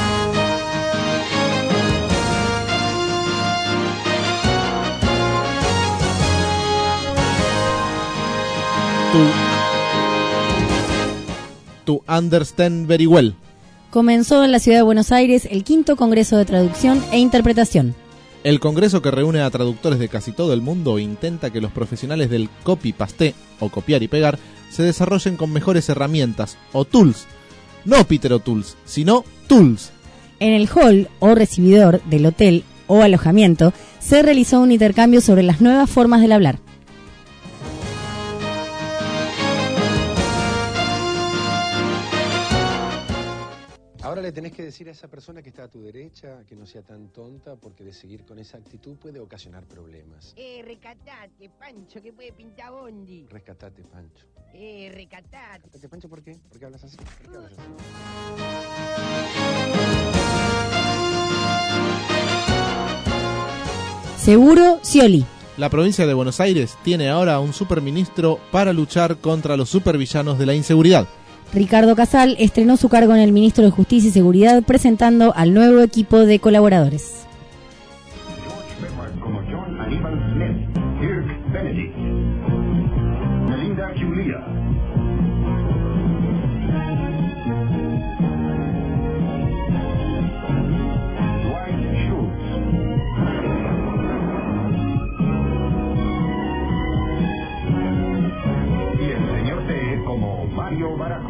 To understand very well. Comenzó en la ciudad de Buenos Aires el quinto Congreso de Traducción e Interpretación. El congreso, que reúne a traductores de casi todo el mundo, intenta que los profesionales del copy-paste, o copiar y pegar, se desarrollen con mejores herramientas, o tools. No Peter O'Tools, sino tools. En el hall o recibidor del hotel o alojamiento se realizó un intercambio sobre las nuevas formas del hablar. Ahora le tenés que decir a esa persona que está a tu derecha que no sea tan tonta, porque de seguir con esa actitud puede ocasionar problemas. Eh, recatate, Pancho, que puede pintar bondi. Rescatate, Pancho. Eh, recatate. Rescatate, Pancho, ¿por qué? ¿Por qué hablas así? ¿Por qué hablas así? Seguro Scioli. La provincia de Buenos Aires tiene ahora un superministro para luchar contra los supervillanos de la inseguridad. Ricardo Casal estrenó su cargo en el Ministro de Justicia y Seguridad presentando al nuevo equipo de colaboradores. Como John Aníbal Smith, Kirk Benedict, Melinda Julia, Dwight Schultz, y el señor T como Mario Baracus.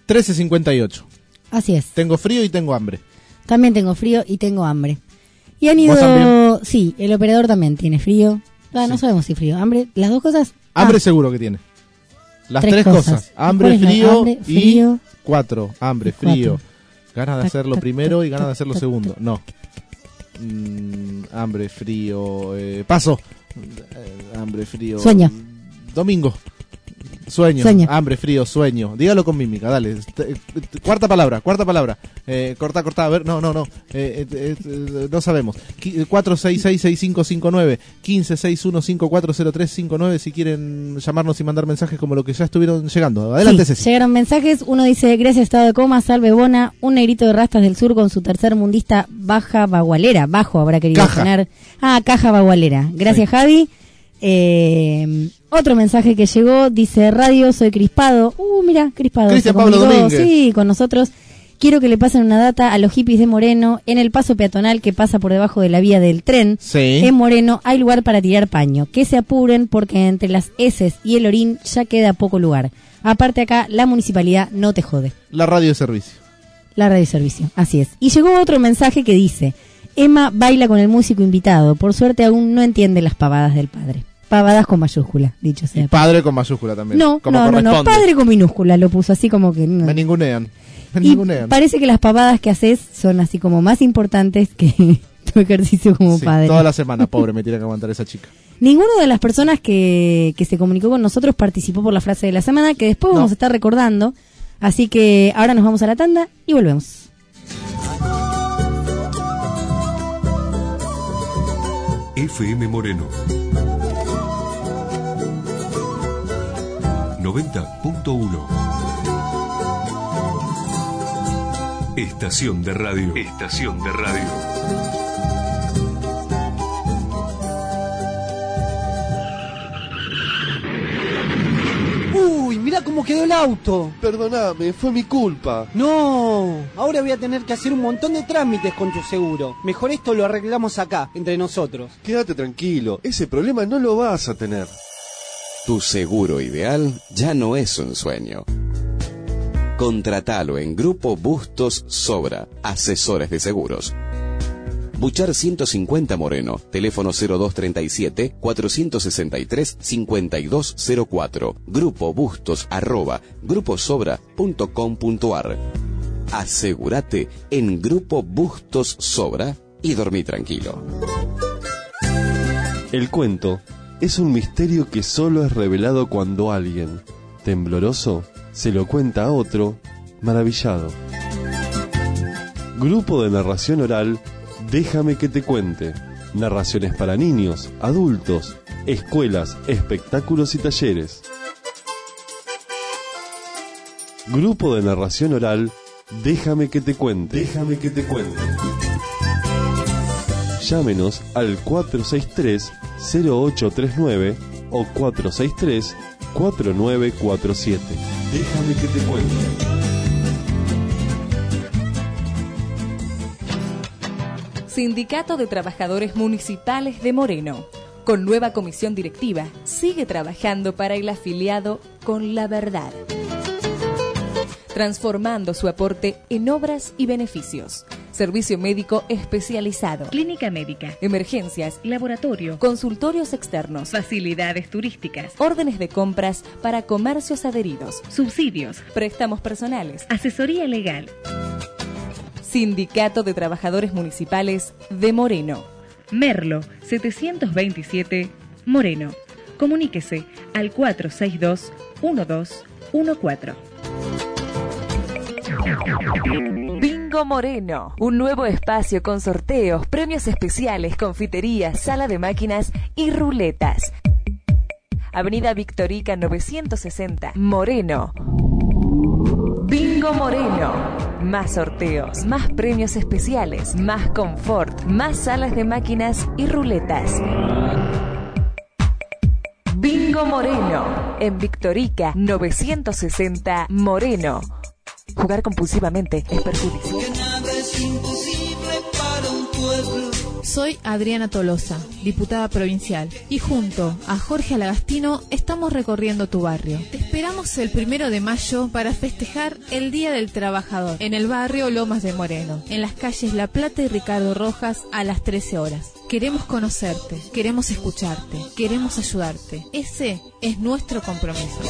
trece cincuenta y ocho. Así es. Tengo frío y tengo hambre. También tengo frío y tengo hambre. Y han ¿Vos ido... también? Sí, el operador también tiene frío. Ah, no Sí. sabemos si frío. Hambre, las dos cosas. Hambre Ah, seguro que tiene. Las Tres tres, cosas. cosas. Hambre, ¿Cuál es la- frío, hambre, y frío? cuatro. Hambre, Y cuatro. frío. Ganas de Tac, hacerlo tac, primero tac, y ganas de tac, hacerlo tac, segundo. No. Mm, hambre, frío. Eh, paso. Eh, hambre, frío. Sueño. Domingo. Sueño. Sueño. Hambre, frío, sueño. Dígalo con mímica, dale. T- t- Cuarta palabra, cuarta palabra. Eh, corta, corta. A ver, no, no, no. Eh, eh, eh, no sabemos. cuatro seis seis seis cinco cinco nueve, quince seis uno cinco cuatro cero tres cinco nueve si quieren llamarnos y mandar mensajes como lo que ya estuvieron llegando. Adelante, sí, Ceci. llegaron mensajes. Uno dice, gracias estado de coma, salve Bona, un negrito de rastas del sur con su tercer mundista baja bagualera. Bajo habrá querido Caja. poner. Ah, caja bagualera. Gracias, Sí. Javi. Eh, otro mensaje que llegó, dice, radio, soy Crispado. Uh, mira, Crispado. Cristian se Pablo comunicó, Domínguez. sí, con nosotros. Quiero que le pasen una data a los hippies de Moreno. En el paso peatonal que pasa por debajo de la vía del tren, Sí. en Moreno hay lugar para tirar paño. Que se apuren porque entre las heces y el orín ya queda poco lugar. Aparte acá, la municipalidad no te jode. La radio de servicio. La radio servicio, así es. Y llegó otro mensaje que dice, Emma baila con el músico invitado. Por suerte aún no entiende las pavadas del padre. Pavadas con mayúscula, dicho sea. Padre con mayúscula también. No, como no, no, no, corresponde. padre con minúscula, lo puso así como que... no. Me ningunean. Me Y ningunean. parece que las pavadas que haces son así como más importantes que tu ejercicio como Sí, padre. toda la semana, pobre, me tiene que aguantar esa chica. Ninguna de las personas que, que se comunicó con nosotros participó por la frase de la semana, que después No. vamos a estar recordando. Así que ahora nos vamos a la tanda y volvemos. F M Moreno noventa punto uno. Estación de radio. Estación de radio. Uy, mirá cómo quedó el auto. Perdóname, fue mi culpa. No, ahora voy a tener que hacer un montón de trámites con tu seguro. Mejor esto lo arreglamos acá, entre nosotros. Quédate tranquilo, ese problema no lo vas a tener. Tu seguro ideal ya no es un sueño. Contratalo en Grupo Bustos Sobra, asesores de seguros. Buchar ciento cincuenta Moreno, teléfono cero dos treinta y siete, cuatrocientos sesenta y tres, cincuenta y dos cero cuatro, Grupo Bustos arroba gruposobra punto com punto ar. Asegúrate en Grupo Bustos Sobra y dormí tranquilo. El cuento es un misterio que solo es revelado cuando alguien, tembloroso, se lo cuenta a otro, maravillado. Grupo de narración oral, Déjame que te cuente. Narraciones para niños, adultos, escuelas, espectáculos y talleres. Grupo de narración oral, Déjame que te cuente. Déjame que te cuente. Llámenos al cuatro seis tres, cero ocho tres nueve o cuatro seis tres, cuatro nueve cuatro siete. Déjame que te cuente. Sindicato de Trabajadores Municipales de Moreno. Con nueva comisión directiva, sigue trabajando para el afiliado con la verdad, transformando su aporte en obras y beneficios. Servicio médico especializado, clínica médica, emergencias, laboratorio, consultorios externos, facilidades turísticas, órdenes de compras para comercios adheridos, subsidios, préstamos personales, asesoría legal. Sindicato de Trabajadores Municipales de Moreno. Merlo, setecientos veintisiete, Moreno. Comuníquese al cuatro seis dos, uno dos uno cuatro. Bingo Moreno, un nuevo espacio con sorteos, premios especiales, confiterías, sala de máquinas y ruletas. Avenida Victorica novecientos sesenta, Moreno. Bingo Moreno. Más sorteos, más premios especiales, más confort, más salas de máquinas y ruletas. Bingo Moreno. En Victorica novecientos sesenta, Moreno. Jugar compulsivamente es perjudicial. Que nada es imposible para un pueblo Soy Adriana Tolosa, diputada provincial, y junto a Jorge Alagastino estamos recorriendo tu barrio. Te esperamos el primero de mayo para festejar el Día del Trabajador en el barrio Lomas de Moreno, en las calles La Plata y Ricardo Rojas a las trece horas. Queremos conocerte, queremos escucharte, queremos ayudarte. Ese es nuestro compromiso.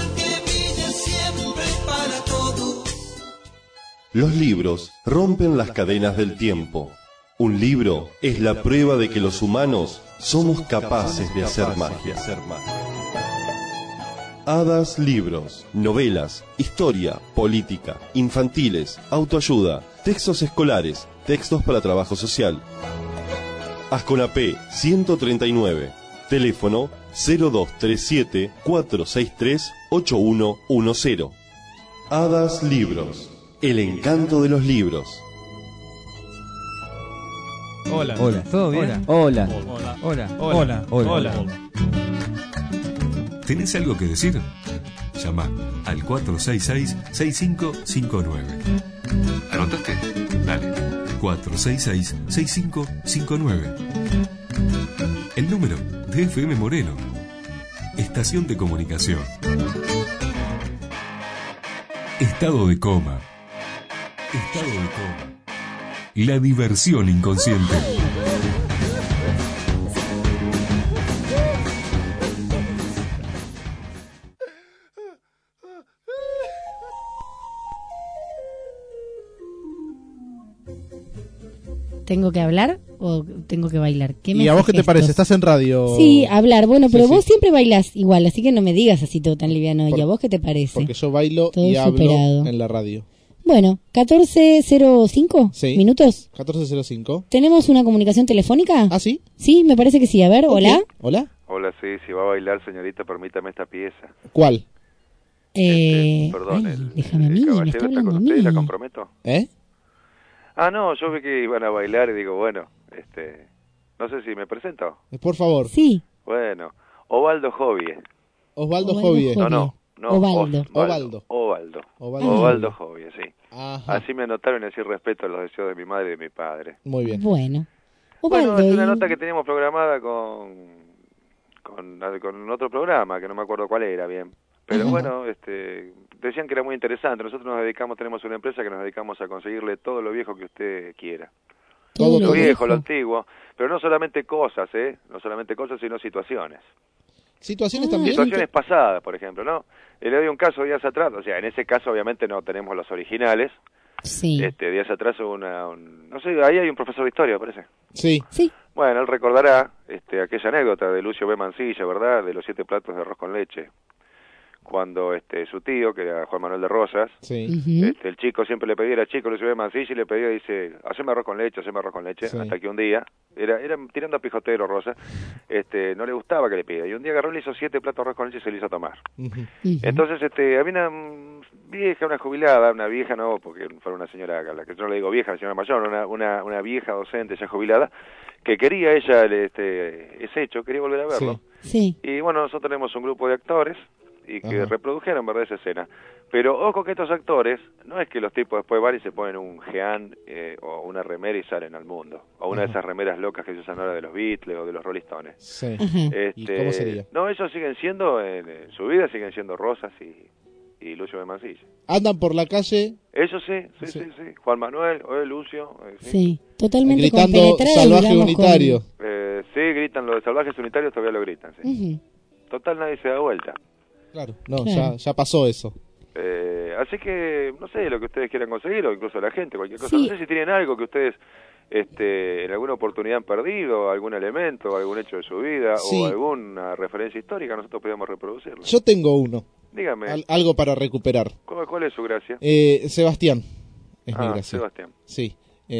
Los libros rompen las cadenas del tiempo. Un libro es la prueba de que los humanos somos capaces de hacer magia. Hadas Libros, novelas, historia, política, infantiles, autoayuda, textos escolares, textos para trabajo social. Asconapé ciento treinta y nueve, teléfono cero dos tres siete, cuatro seis tres, ocho uno uno cero. Hadas Libros, el encanto de los libros. Hola. Hola. ¿Todo bien? Hola. Hola. Hola. Hola. Hola. Hola. ¿Tenés algo que decir? Llama al cuatro seis seis, seis cinco cinco nueve. ¿Anotaste? Dale. cuatro seis seis, seis cinco cinco nueve. El número de F M Moreno. Estación de comunicación. Estado de coma. Estado de coma. La diversión inconsciente. ¿Tengo que hablar o tengo que bailar? ¿Qué ¿Y a vos qué te estos? parece? ¿Estás en radio? Sí, hablar. Bueno, pero Sí, vos sí. siempre bailás igual, así que no me digas así todo tan liviano. ¿Y a vos qué te parece? Porque yo bailo Todo y hablo superado. en la radio. Bueno, catorce cero cinco Sí. minutos. catorce cero cinco. ¿Tenemos una comunicación telefónica? ¿Ah, sí? Sí, me parece que sí. A ver, Ok. hola. Hola. Hola, sí, si va a bailar, señorita, permítame esta pieza. ¿Cuál? Eh, Perdón, ay, el, déjame a mí, el me caballero está está hablando con a usted, mí. ¿la comprometo? ¿Eh? Ah, no, yo vi que iban a bailar y digo, bueno, este, no sé si me presento. Por favor. Sí. Bueno, Ovaldo Jovie. Osvaldo Jovie. No, no, no. Ovaldo. Os- Ovaldo. Ovaldo. Ovaldo. Ovaldo Jovie, sí. Ajá. Así me anotaron y así respeto a los deseos de mi madre y de mi padre. Muy bien. Bueno. Bueno, Ovaldo, es una y- nota que teníamos programada con, con, con otro programa, que no me acuerdo cuál era bien. Pero Ajá. bueno, este, decían que era muy interesante. Nosotros nos dedicamos, tenemos una empresa que nos dedicamos a conseguirle todo lo viejo que usted quiera. Todo Lo lo viejo, viejo. lo antiguo. Pero no solamente cosas, ¿eh? No solamente cosas, sino situaciones. Situaciones Ah, también. Situaciones pasadas, por ejemplo, ¿no? Le doy un caso días atrás, o sea, en ese caso obviamente no tenemos los originales. Sí. Este, días atrás hubo una, un- no sé, ahí hay un profesor de historia, parece. Sí. Sí. Bueno, él recordará este, aquella anécdota de Lucio B. Mancilla, ¿verdad? De los siete platos de arroz con leche. Cuando este, su tío, que era Juan Manuel de Rosas, Sí. Ujú. este, el chico siempre le pedía, era chico Lucio B. Mancilla, y le pedía, dice, haceme arroz con leche, haceme arroz con leche, Sí. hasta que un día, era, era tirando a pijotero Rosa, este, no le gustaba que le pida, y un día agarró y le hizo siete platos de arroz con leche y se le hizo tomar. Ujú. Ujú. Entonces, este, había una mm, vieja, una jubilada, una vieja, no, porque fue una señora, a la que yo no le digo vieja, la señora mayor, una, una, una vieja docente ya jubilada, que quería ella este, ese hecho, quería volver a verlo. Sí. Y bueno, nosotros tenemos un grupo de actores y que Ajá. reprodujeron, ¿verdad?, esa escena. Pero ojo que estos actores, no es que los tipos después van y se ponen un geán eh, o una remera y salen al mundo. O una de Ajá. esas remeras locas que se usan ahora de los Beatles o de los Rolling Stones. Sí. Ajá. ¿Y Este, cómo sería? No, ellos siguen siendo, en, en su vida siguen siendo Rosas y, y Lucio de Mancilla. Andan por la calle Ellos sí, sí, Sí. sí, sí. Juan Manuel, o Lucio. eh, sí. Sí. Totalmente gritando compenetrada, salvaje digamos, unitario. Eh, sí, gritan, los de salvajes unitarios todavía lo gritan. con- Sí. Ujú. Total, nadie se da vuelta. Claro. No, Claro. Ya, ya pasó eso. Eh, así que, no sé, lo que ustedes quieran conseguir, o incluso la gente, cualquier cosa. Sí. No sé si tienen algo que ustedes este, en alguna oportunidad han perdido, algún elemento, algún hecho de su vida, Sí. o alguna referencia histórica, nosotros podemos reproducirlo. Yo tengo uno. Dígame, Al- algo para recuperar. ¿cuál, cuál es su gracia? Eh, Sebastián. Es mi ah, gracia. Sebastián. Sí.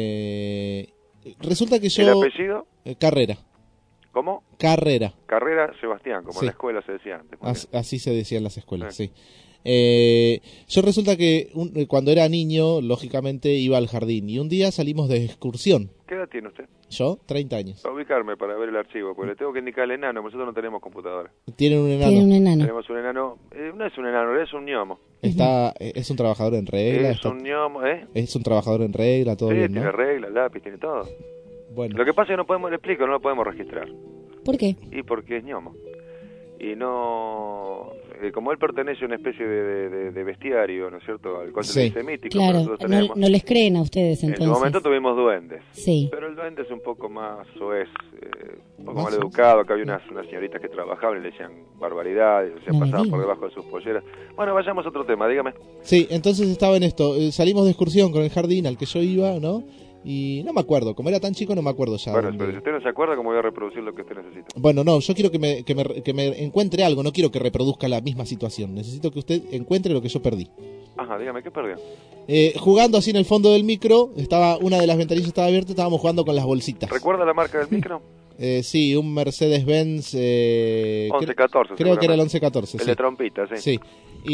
Eh, resulta que ¿El yo... apellido? eh, Carrera. ¿Cómo? Carrera. Carrera Sebastián, como Sí. en la escuela se decía antes. Muy As- así se decía en las escuelas, Sí. sí. Eh, yo resulta que un- eh, cuando era niño, lógicamente iba al jardín. Y un día salimos de excursión. bien. ¿Qué edad tiene usted? Yo, treinta años. Para ubicarme, para ver el archivo, porque le tengo que indicar el enano, nosotros no tenemos computadora. Tienen un enano. Tiene un enano. Tenemos un enano, eh, no es un enano, es un gnomo. Está, eh, es un trabajador en regla. Es está- un gnomo, ¿eh? es un trabajador en regla, todo Sí, bien, tiene ¿no? reglas, lápiz, tiene todo. Bueno. Lo que pasa es que no podemos, le explico, no lo podemos registrar. ¿Por qué? Y porque es ñomo. Y no... eh, como él pertenece a una especie de, de, de, de bestiario, ¿no es cierto? Al cual se le Sí. dice mítico. Claro, nosotros no, tenemos. no les creen a ustedes En entonces. su momento tuvimos duendes. Sí. Pero el duende es un poco más soez, eh, un poco Más mal soez. educado. Acá había unas, unas señoritas que trabajaban y le decían barbaridades, se No me pasaban diga. por debajo de sus polleras. Bueno, vayamos a otro tema, dígame. Sí, entonces estaba en esto. eh, Salimos de excursión con el jardín al que yo iba, ¿no? Y no me acuerdo. Como era tan chico, no me acuerdo ya. Bueno, dónde- pero si usted no se acuerda, ¿cómo voy a reproducir lo que usted necesita? Bueno, no, yo quiero que me, que, me, que me encuentre algo. No quiero que reproduzca la misma situación. Necesito que usted encuentre lo que yo perdí. Ajá, dígame, ¿qué perdió? Eh, jugando así en el fondo del micro, estaba una de las ventanillas estaba abierta, estábamos jugando con las bolsitas. ¿Recuerda la marca del micro? Eh, sí, un Mercedes-Benz... Eh, once catorce. cre- Creo que era el seguramente. once catorce, El sí. de trompita, sí. Sí.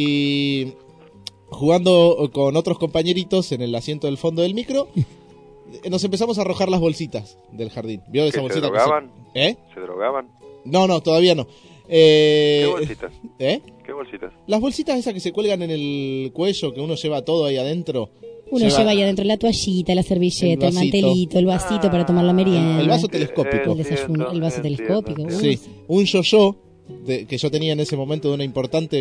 Y jugando con otros compañeritos en el asiento del fondo del micro, nos empezamos a arrojar las bolsitas del jardín. ¿Vio ¿Que esa se bolsita que drogaban? se... ¿Eh? ¿Se drogaban? No, no, todavía no. Eh... ¿Qué bolsitas? ¿Eh? ¿Qué bolsitas? Las bolsitas esas que se cuelgan en el cuello, que uno lleva todo ahí adentro. Uno lleva ahí adentro la toallita, la servilleta, el, El vasito. mantelito, el vasito para tomar la merienda. El vaso telescópico. El desayuno, el vaso telescópico. uy, Sí, un yo-yo de- que yo tenía en ese momento de una importante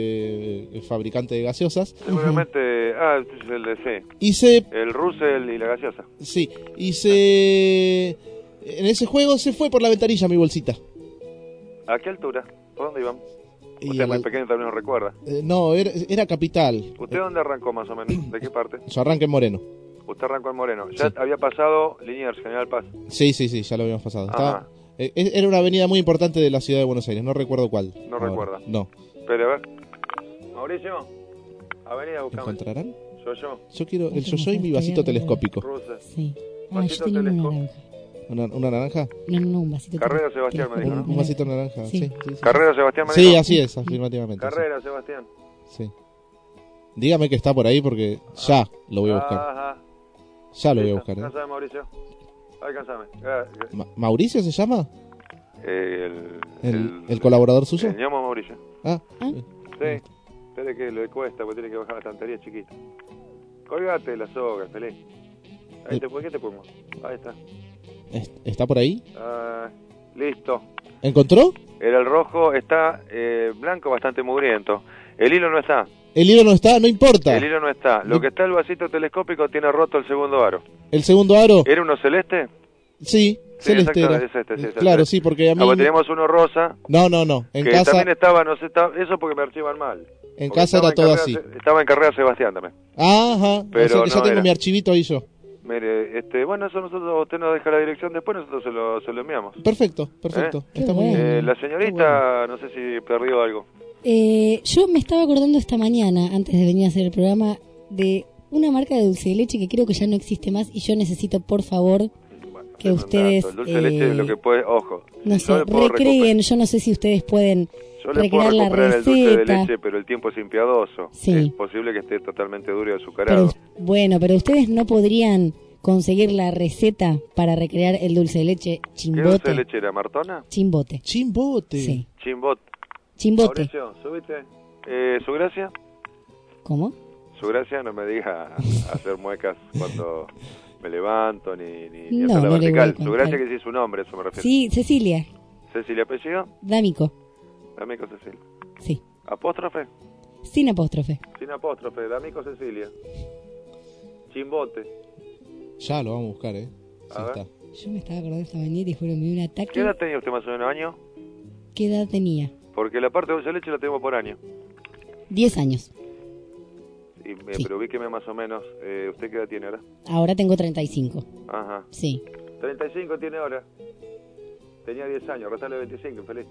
eh, fabricante de gaseosas. Seguramente, ah, este es el de C. Y se, El Russell y la gaseosa. sí, y se, en ese juego se fue por la ventanilla mi bolsita. ¿A qué altura? ¿Por dónde iban? Y Usted a es la- muy pequeño, también no recuerda. Eh, no, era, era capital. ¿Usted dónde arrancó más o menos? ¿De qué parte? Yo arranqué en Moreno. Usted arrancó en Moreno. Ya había pasado Liniers, General Paz. Sí, sí, sí, ya lo habíamos pasado. Ajá. Estaba, eh, era una avenida muy importante de la ciudad de Buenos Aires, no recuerdo cuál. No ahora. recuerda. No. Pero a ver. Mauricio, avenida, buscame. ¿Encontrarán? Yo, yo. Yo quiero el yo-yo y mi vasito telescópico. Russell. Sí. Ah, yo Vasito tenía una telescópico. naranja. ¿Una, una naranja? No, no, no, un vasito. Carrera tele- Sebastián me dijo, Un, ¿no? un vasito naranja, sí. Sí. sí, sí. Carrera Sebastián me Sí, dijo. así es, afirmativamente. sí. Carrera Sebastián. Sí. Dígame que está por ahí porque ya lo voy a buscar. Ajá. Ya lo voy a Listo. buscar. ¿eh? Cansame, Mauricio. Alcanzame. Ah, Ma- ¿Mauricio se llama? El, ¿El, el colaborador suyo? El ñomo Mauricio. Ah, Sí. Espere que le cuesta porque tiene que bajar la estantería chiquita. Colgate la soga, feliz. Ahí te, ¿qué te pongo? Ahí está. ¿est- ¿está por ahí? Ah, listo. ¿Encontró? Era el rojo, está eh, blanco, bastante mugriento. El hilo no está. El hilo no está, no importa. El hilo no está. Lo que está el vasito telescópico tiene roto el segundo aro. ¿El segundo aro? ¿Era uno celeste? Sí, celeste exacto, era. es este, sí, es Claro, este. sí, porque a mí... Ah, pues teníamos uno rosa. No, no, no. En que casa, también estaba, no sé, estaba- eso porque me archivan mal. en Porque casa estaba era en todo carrera así. Se- Estaba en carrera Sebastián también. Ajá, Pero o sea que ya no tengo era. mi archivito ahí yo. Mire, este, bueno, eso nosotros, usted nos deja la dirección después, nosotros se lo, se lo enviamos. Perfecto, perfecto. ¿Eh? Está muy bien. Eh, la señorita, no sé si perdió algo. Eh, yo me estaba acordando esta mañana, antes de venir a hacer el programa, de una marca de dulce de leche que creo que ya no existe más y yo necesito, por favor, que ustedes, El dulce de leche eh, es lo que puede, ojo. no yo sé, le puedo recreen, yo no sé si ustedes pueden Yo le puedo recrear la recuperar el dulce de receta. leche, pero el tiempo es impiadoso. Sí. Es posible que esté totalmente duro y azucarado. Pero, bueno, pero ustedes no podrían conseguir la receta para recrear el dulce de leche ¿Qué dulce chimbote. de leche era, Martona? Chimbote. Chimbote. Sí. Chimbot. Chimbote. Mauricio, subite. Eh, ¿Su gracia? ¿Cómo? Su gracia, no me diga hacer muecas cuando me levanto, ni, ni, ni No, hacer la no le voy a vertical. Su contar. gracia que sí su nombre, eso me refiero. Sí, Cecilia. Cecilia, apellido. D'Amico. D'Amico Cecilia. Sí. Apóstrofe. Sin apóstrofe. Sin apóstrofe, D'Amico Cecilia. Chimbote. Ya lo vamos a buscar, ¿eh? Sí, A ver. está. Yo me estaba acordando esta mañana y te juro, me dio un ataque. ¿Qué edad tenía usted más o menos, año? ¿Qué edad tenía? Porque la parte de dulce de leche la tengo por año. Diez años. Y me, Pero ubíqueme más o menos. Eh, ¿Usted qué edad tiene ahora? Ahora tengo treinta y cinco. Ajá. Sí. treinta y cinco tiene ahora. Tenía diez años, restale veinticinco, infeliz.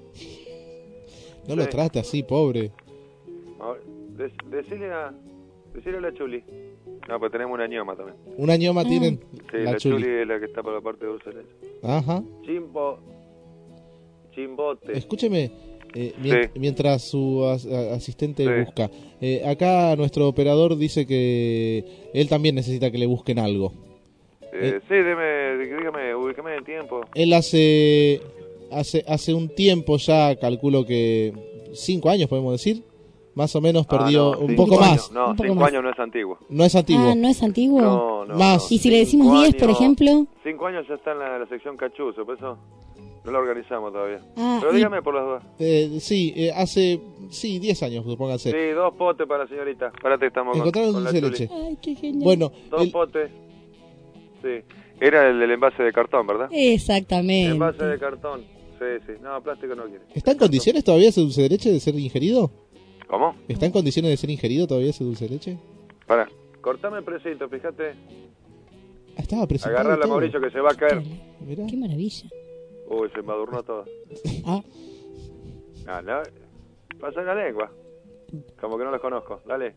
No lo Sí. trate así, pobre. A ver, dec- decile a, decile a la Chuli. No, pues tenemos una ñoma también. Una ñoma tienen Sí, la, la, chuli. Chuli es la que está por la parte de dulce de leche. Ajá. Chimbo. Chimbote. Escúcheme, eh, mien- Sí. mientras su as- a- asistente Sí. busca. eh, acá nuestro operador dice que él también necesita que le busquen algo. Eh, sí, deme, dígame, ubíqueme en tiempo. Él hace, hace hace un tiempo ya, calculo que cinco años podemos decir, más o menos perdió Ah, no, un cinco poco años. más. No, Un poco cinco más. años no es antiguo. No es antiguo. Ah, ¿no es antiguo? No, no. Más. ¿Y si le decimos Cinco diez, por años- ejemplo? Cinco años ya está en la, la sección cachuzo, por eso no la organizamos todavía. Ah, Pero y- dígame por las dudas. Eh, sí, eh, hace sí diez años, supónganse. Sí, dos potes para la señorita. Espérate, estamos con, Encontraron con la dulce de Chuli. leche. Ay, qué genial. Bueno, Dos el- potes. Sí. Era el del envase de cartón, ¿verdad? Exactamente. Envase de cartón. Sí, sí. No, plástico no quiere. ¿está en condiciones todavía ese dulce de leche de ser ingerido? ¿Cómo? ¿Está en condiciones de ser ingerido todavía ese dulce de leche? Pará. Cortame el precinto, fíjate. Ah, estaba presentado. Agarrala, todo. Mauricio, que se va a caer. Mirá. Qué maravilla. Uy, se me adornó todo. Ah. Ah, no. Pasa la lengua. Como que no los conozco. Dale.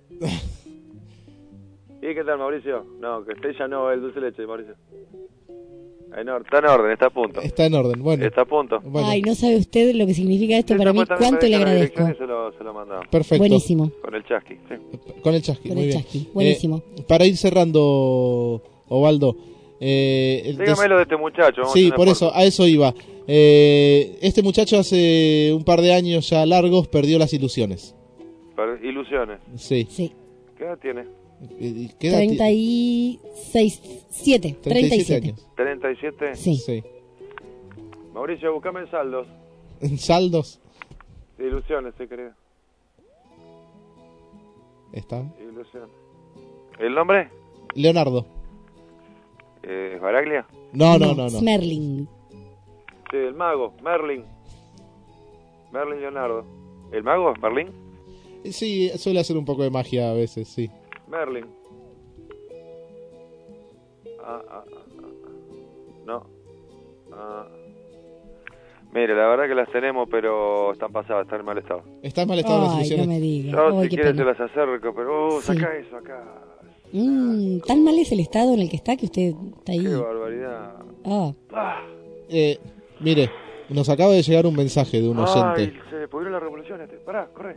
¿Y qué tal, Mauricio? No, que usted ya no, el dulce de leche, Mauricio. En or- está en orden, está a punto. Está en orden, bueno. Está a punto. Bueno. Ay, no sabe usted lo que significa esto Sí, para mí. después también ¿Cuánto me le deja la agradezco? dirección y se lo, se lo mandamos. Perfecto. Buenísimo. Con el chasqui, sí. Con el chasqui, Con muy el bien. chasqui, buenísimo. Eh, para ir cerrando, Ovaldo. Eh, el Dígame des- lo de este muchacho. vamos a Sí, hacer por una eso, foto. a eso iba. Eh, este muchacho hace un par de años ya largos perdió las ilusiones. Para- Ilusiones. Sí. Sí. ¿Qué edad tiene? Eh, ¿qué edad treinta ti- y seis, siete, treinta y siete. años. ¿treinta y siete? Sí. Sí. Mauricio, buscame en saldos. En saldos. Ilusiones, sí, querido. Está. Ilusiones. ¿El nombre? Leonardo. Eh, ¿Baraglia? No, no, no, no. Smerling. Sí, el mago, Merlin. Merlin Leonardo. ¿El mago? ¿Merlin? Sí, suele hacer un poco de magia a veces, sí. Merlin. Ah, ah, ah, ah. No. Ah. Mire, la verdad que las tenemos, pero están pasadas, están en mal estado. Está en mal estado las Ay, ilusiones. no me diga. Yo, Ay, si qué quieres, pena. se las acerco, pero... Uh, Sí. saca eso acá. Mm, tan mal es el estado en el que está que usted está ahí. Qué barbaridad. Ah, Ah. Eh, mire, nos acaba de llegar un mensaje de un Ay, oyente. se le pudrió la revolución este. Pará, corre.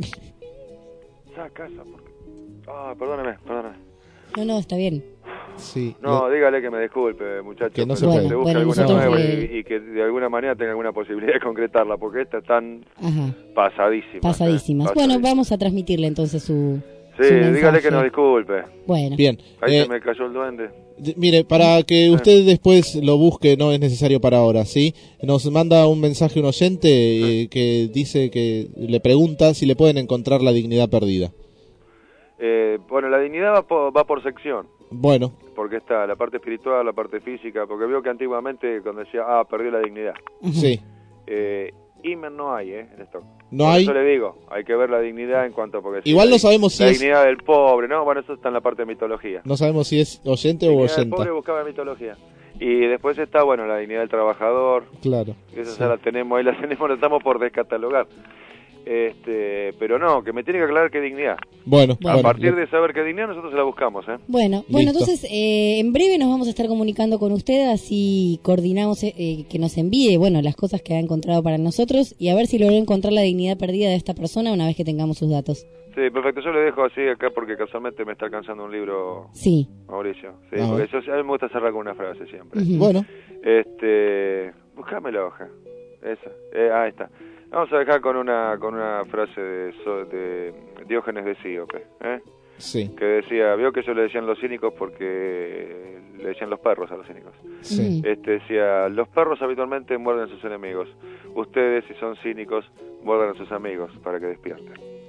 Saca esa, porque... Ah, perdóneme, perdóneme. no, no, está bien. Sí. No, lo- dígale que me disculpe, muchacho. Que no pero se puede. le busque Bueno, alguna nosotros nueva le- y, y que de alguna manera tenga alguna posibilidad de concretarla, porque esta es tan Ajá, pasadísima. pasadísimas. ¿eh? Bueno, Pasadísima. vamos a transmitirle entonces su, Sí, su dígale mensaje. que nos disculpe. Bueno, Bien. Ahí Eh, se me cayó el duende. d- mire, para que usted después lo busque, no es necesario para ahora, ¿sí? Nos manda un mensaje un oyente eh, que dice que le pregunta si le pueden encontrar la dignidad perdida. Eh, bueno, la dignidad va por, va por sección, Bueno, porque está la parte espiritual, la parte física, porque veo que antiguamente cuando decía, ah, perdió la dignidad. sí. Eh, Imen no hay, ¿eh? En esto. No Por hay. eso le digo, hay que ver la dignidad en cuanto... porque si Igual la no di- sabemos si La es- dignidad del pobre, ¿no? Bueno, eso está en la parte de mitología. No sabemos si es oyente o Dignidad del oyenta. pobre buscaba mitología. Y después está, bueno, la dignidad del trabajador. Claro. Esa Sí. ya la tenemos, ahí la tenemos, la estamos por descatalogar. Este, pero no, que me tiene que aclarar qué dignidad. Bueno, A bueno, partir le- de saber qué dignidad nosotros se la buscamos, ¿eh? bueno, bueno, Listo. entonces eh, en breve nos vamos a estar comunicando con usted, así coordinamos eh, eh, que nos envíe, bueno, las cosas que ha encontrado para nosotros y a ver si logró encontrar la dignidad perdida de esta persona una vez que tengamos sus datos. Sí, perfecto, yo le dejo así acá porque casualmente me está alcanzando un libro, Sí. Mauricio. Sí, Ah, porque yo, a mí me gusta cerrar con una frase siempre. Ujú. Bueno, Este, buscame la hoja. Esa. Eh, ah, ahí está. Vamos a dejar con una con una frase de, So- de Diógenes de Síope, ¿eh? sí. Que decía, vio que yo le decían los cínicos porque le decían los perros a los cínicos. Sí. Este decía, los perros habitualmente muerden a sus enemigos. Ustedes, si son cínicos, muerden a sus amigos para que despierten.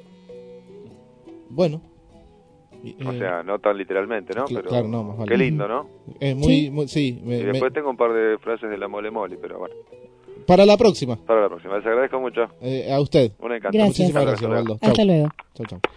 Bueno. O Eh, sea, no tan literalmente, ¿no? cl- Pero claro, no, más vale. qué lindo, ¿no? Es muy, Sí. muy- sí. me- Y me- después tengo un par de frases de la mole mole, pero bueno, para la próxima. para la próxima. Les agradezco mucho. Eh, a usted. Un encanto. Gracias. Muchísimas Hasta gracias, luego. Osvaldo. Hasta Chau. luego. Chau, chau.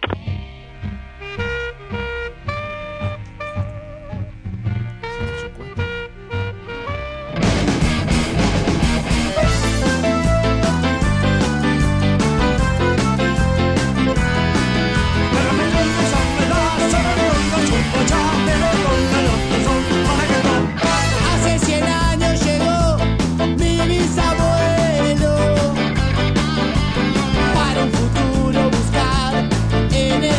Hace cien años llegó mi bisabuelo para un futuro buscar en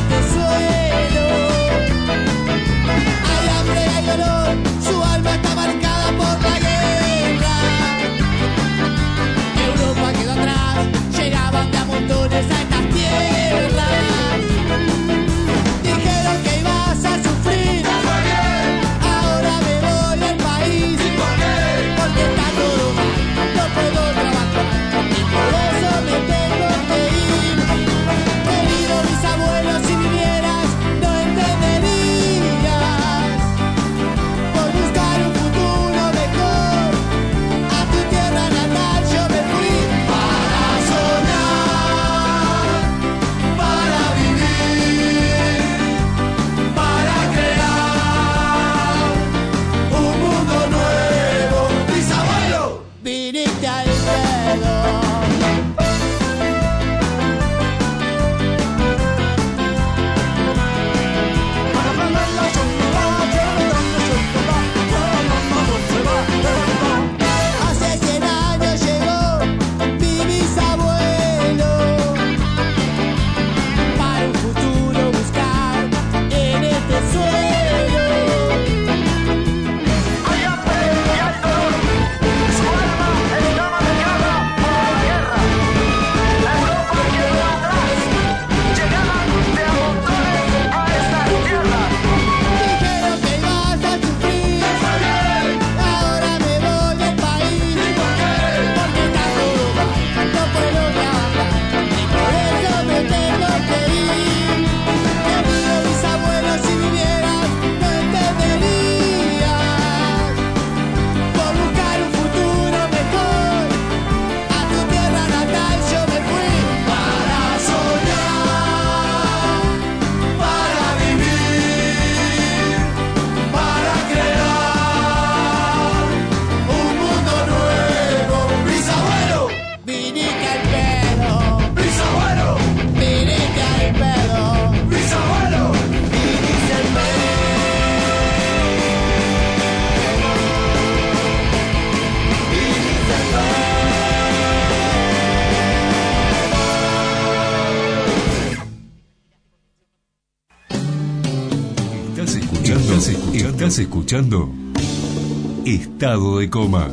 Estás escuchando Estado de Coma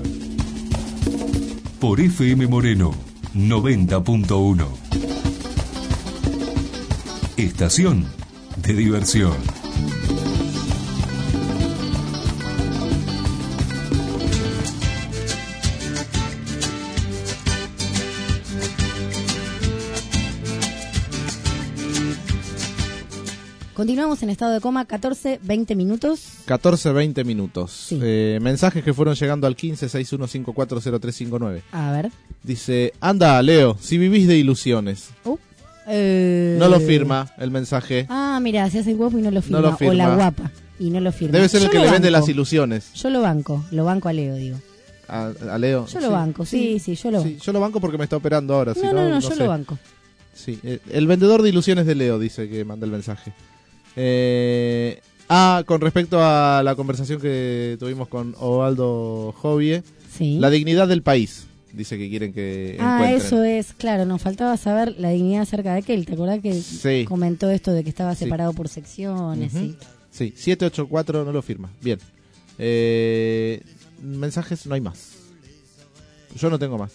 por F M Moreno noventa punto uno. Estación de diversión. Continuamos en estado de coma, catorce, veinte minutos. catorce, veinte minutos. Sí. Eh, mensajes que fueron llegando al quince seis uno cinco cuatro cero tres cinco nueve. A ver. Dice, anda, Leo, si vivís de ilusiones. Uh, eh... No lo firma el mensaje. Ah, mira, se hace el guapo y no lo firma. No lo firma. O la guapa y no lo firma. Debe ser Yo el que lo le vende banco. las ilusiones. Yo lo banco, lo banco a Leo, digo. A, a Leo. Yo lo banco, sí, sí, yo lo banco. Sí, yo lo banco porque me está operando ahora. No, si no, no, no, no yo sé. lo banco. Sí, eh, el vendedor de ilusiones de Leo dice que manda el mensaje. Eh, ah, con respecto a la conversación que tuvimos con Osvaldo Jovie, Sí. la dignidad del país, dice que quieren que Ah, encuentren. eso es, claro, nos faltaba saber la dignidad acerca de aquel. ¿Te acordás que Sí. comentó esto de que estaba Sí. separado por secciones? Ujú. Sí. Sí, siete ocho cuatro no lo firma. Bien. Eh, mensajes no hay más. Yo no tengo más.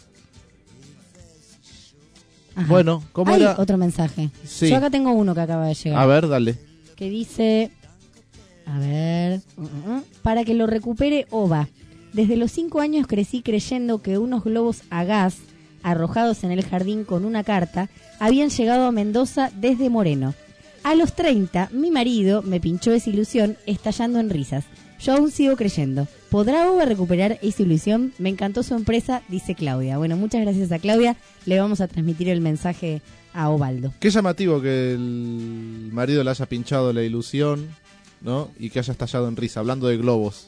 Ajá. Bueno, ¿cómo Hay era? otro mensaje. Sí. Yo acá tengo uno que acaba de llegar. A ver, dale. Que dice, a ver, uh, uh, uh, para que lo recupere Ova. Desde los cinco años crecí creyendo que unos globos a gas arrojados en el jardín con una carta habían llegado a Mendoza desde Moreno. A los treinta, mi marido me pinchó esa ilusión estallando en risas. Yo aún sigo creyendo. ¿Podrá Ova recuperar esa ilusión? Me encantó su empresa, dice Claudia. Bueno, muchas gracias a Claudia. Le vamos a transmitir el mensaje a Ovaldo. Qué llamativo que el marido le haya pinchado la ilusión, ¿no? Y que haya estallado en risa, hablando de globos,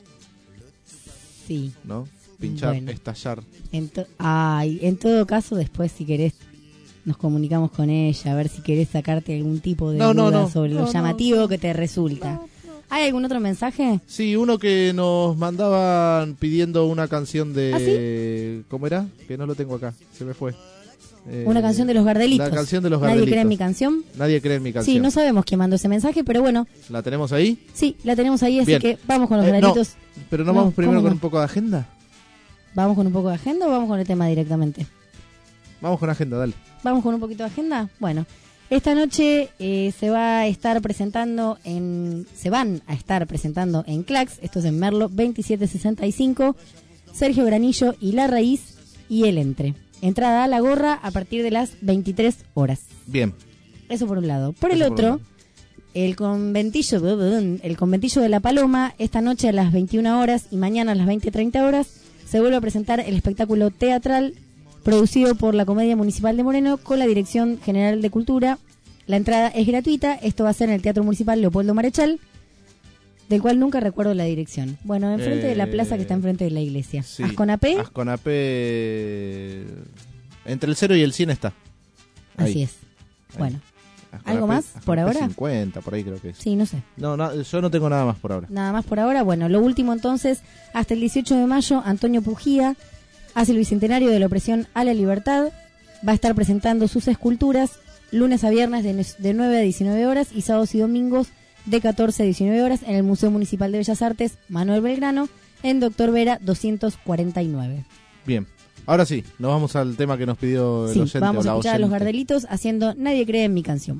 Sí. ¿no? Pinchar, Bueno. estallar. En to- Ay, en todo caso, después si querés nos comunicamos con ella, a ver si querés sacarte algún tipo de No, no, duda no. sobre No, lo no, llamativo que te resulta. ¿Hay algún otro mensaje? Sí, uno que nos mandaban pidiendo una canción de... ¿Ah, sí? ¿Cómo era? Que no lo tengo acá, se me fue. Eh, Una canción de los Gardelitos. La canción de los ¿Nadie Gardelitos. cree en mi canción? Nadie cree en mi canción. Sí, no sabemos quién mandó ese mensaje, pero bueno, ¿La tenemos ahí? sí, la tenemos ahí, así Bien. que vamos con los Eh, no, Gardelitos. pero no, No, vamos primero ¿cómo con no? un poco de agenda. ¿Vamos con un poco de agenda o vamos con el tema directamente? Vamos con agenda, dale. ¿Vamos con un poquito de agenda? Bueno, esta noche eh, se va a estar presentando en... Se van a estar presentando en Clax, esto es en Merlo, veintisiete sesenta y cinco, Sergio Granillo y La Raíz y El Entre. Entrada a la gorra a partir de las veintitrés horas. Bien. Eso por un lado. Por el Eso por un otro, el conventillo, el conventillo de La Paloma, esta noche a las veintiuna horas y mañana a las veinte treinta horas, se vuelve a presentar el espectáculo teatral producido por la Comedia Municipal de Moreno con la Dirección General de Cultura. La entrada es gratuita, esto va a ser en el Teatro Municipal Leopoldo Marechal, del cual nunca recuerdo la dirección. Bueno, enfrente Eh, de la plaza que está enfrente de la iglesia. Sí. Asconapé, Asconapé... Entre el cero y el cien está. Ahí. así es. Ahí. Bueno, Asconapé- ¿algo más por Asconapé ahora? cincuenta, por ahí creo que es. Sí, no sé. No, no, yo no tengo nada más por ahora. Nada más por ahora. Bueno, lo último entonces, hasta el dieciocho de mayo, Antonio Pujía hace el bicentenario de la opresión a la libertad. Va a estar presentando sus esculturas lunes a viernes de, de nueve a diecinueve horas y sábados y domingos de catorce a diecinueve horas en el Museo Municipal de Bellas Artes Manuel Belgrano en Doctor Vera doscientos cuarenta y nueve. Bien. Ahora sí, nos vamos al tema que nos pidió el Sí, oyente vamos o a la escuchar a los oyente. Gardelitos haciendo Nadie cree en mi canción.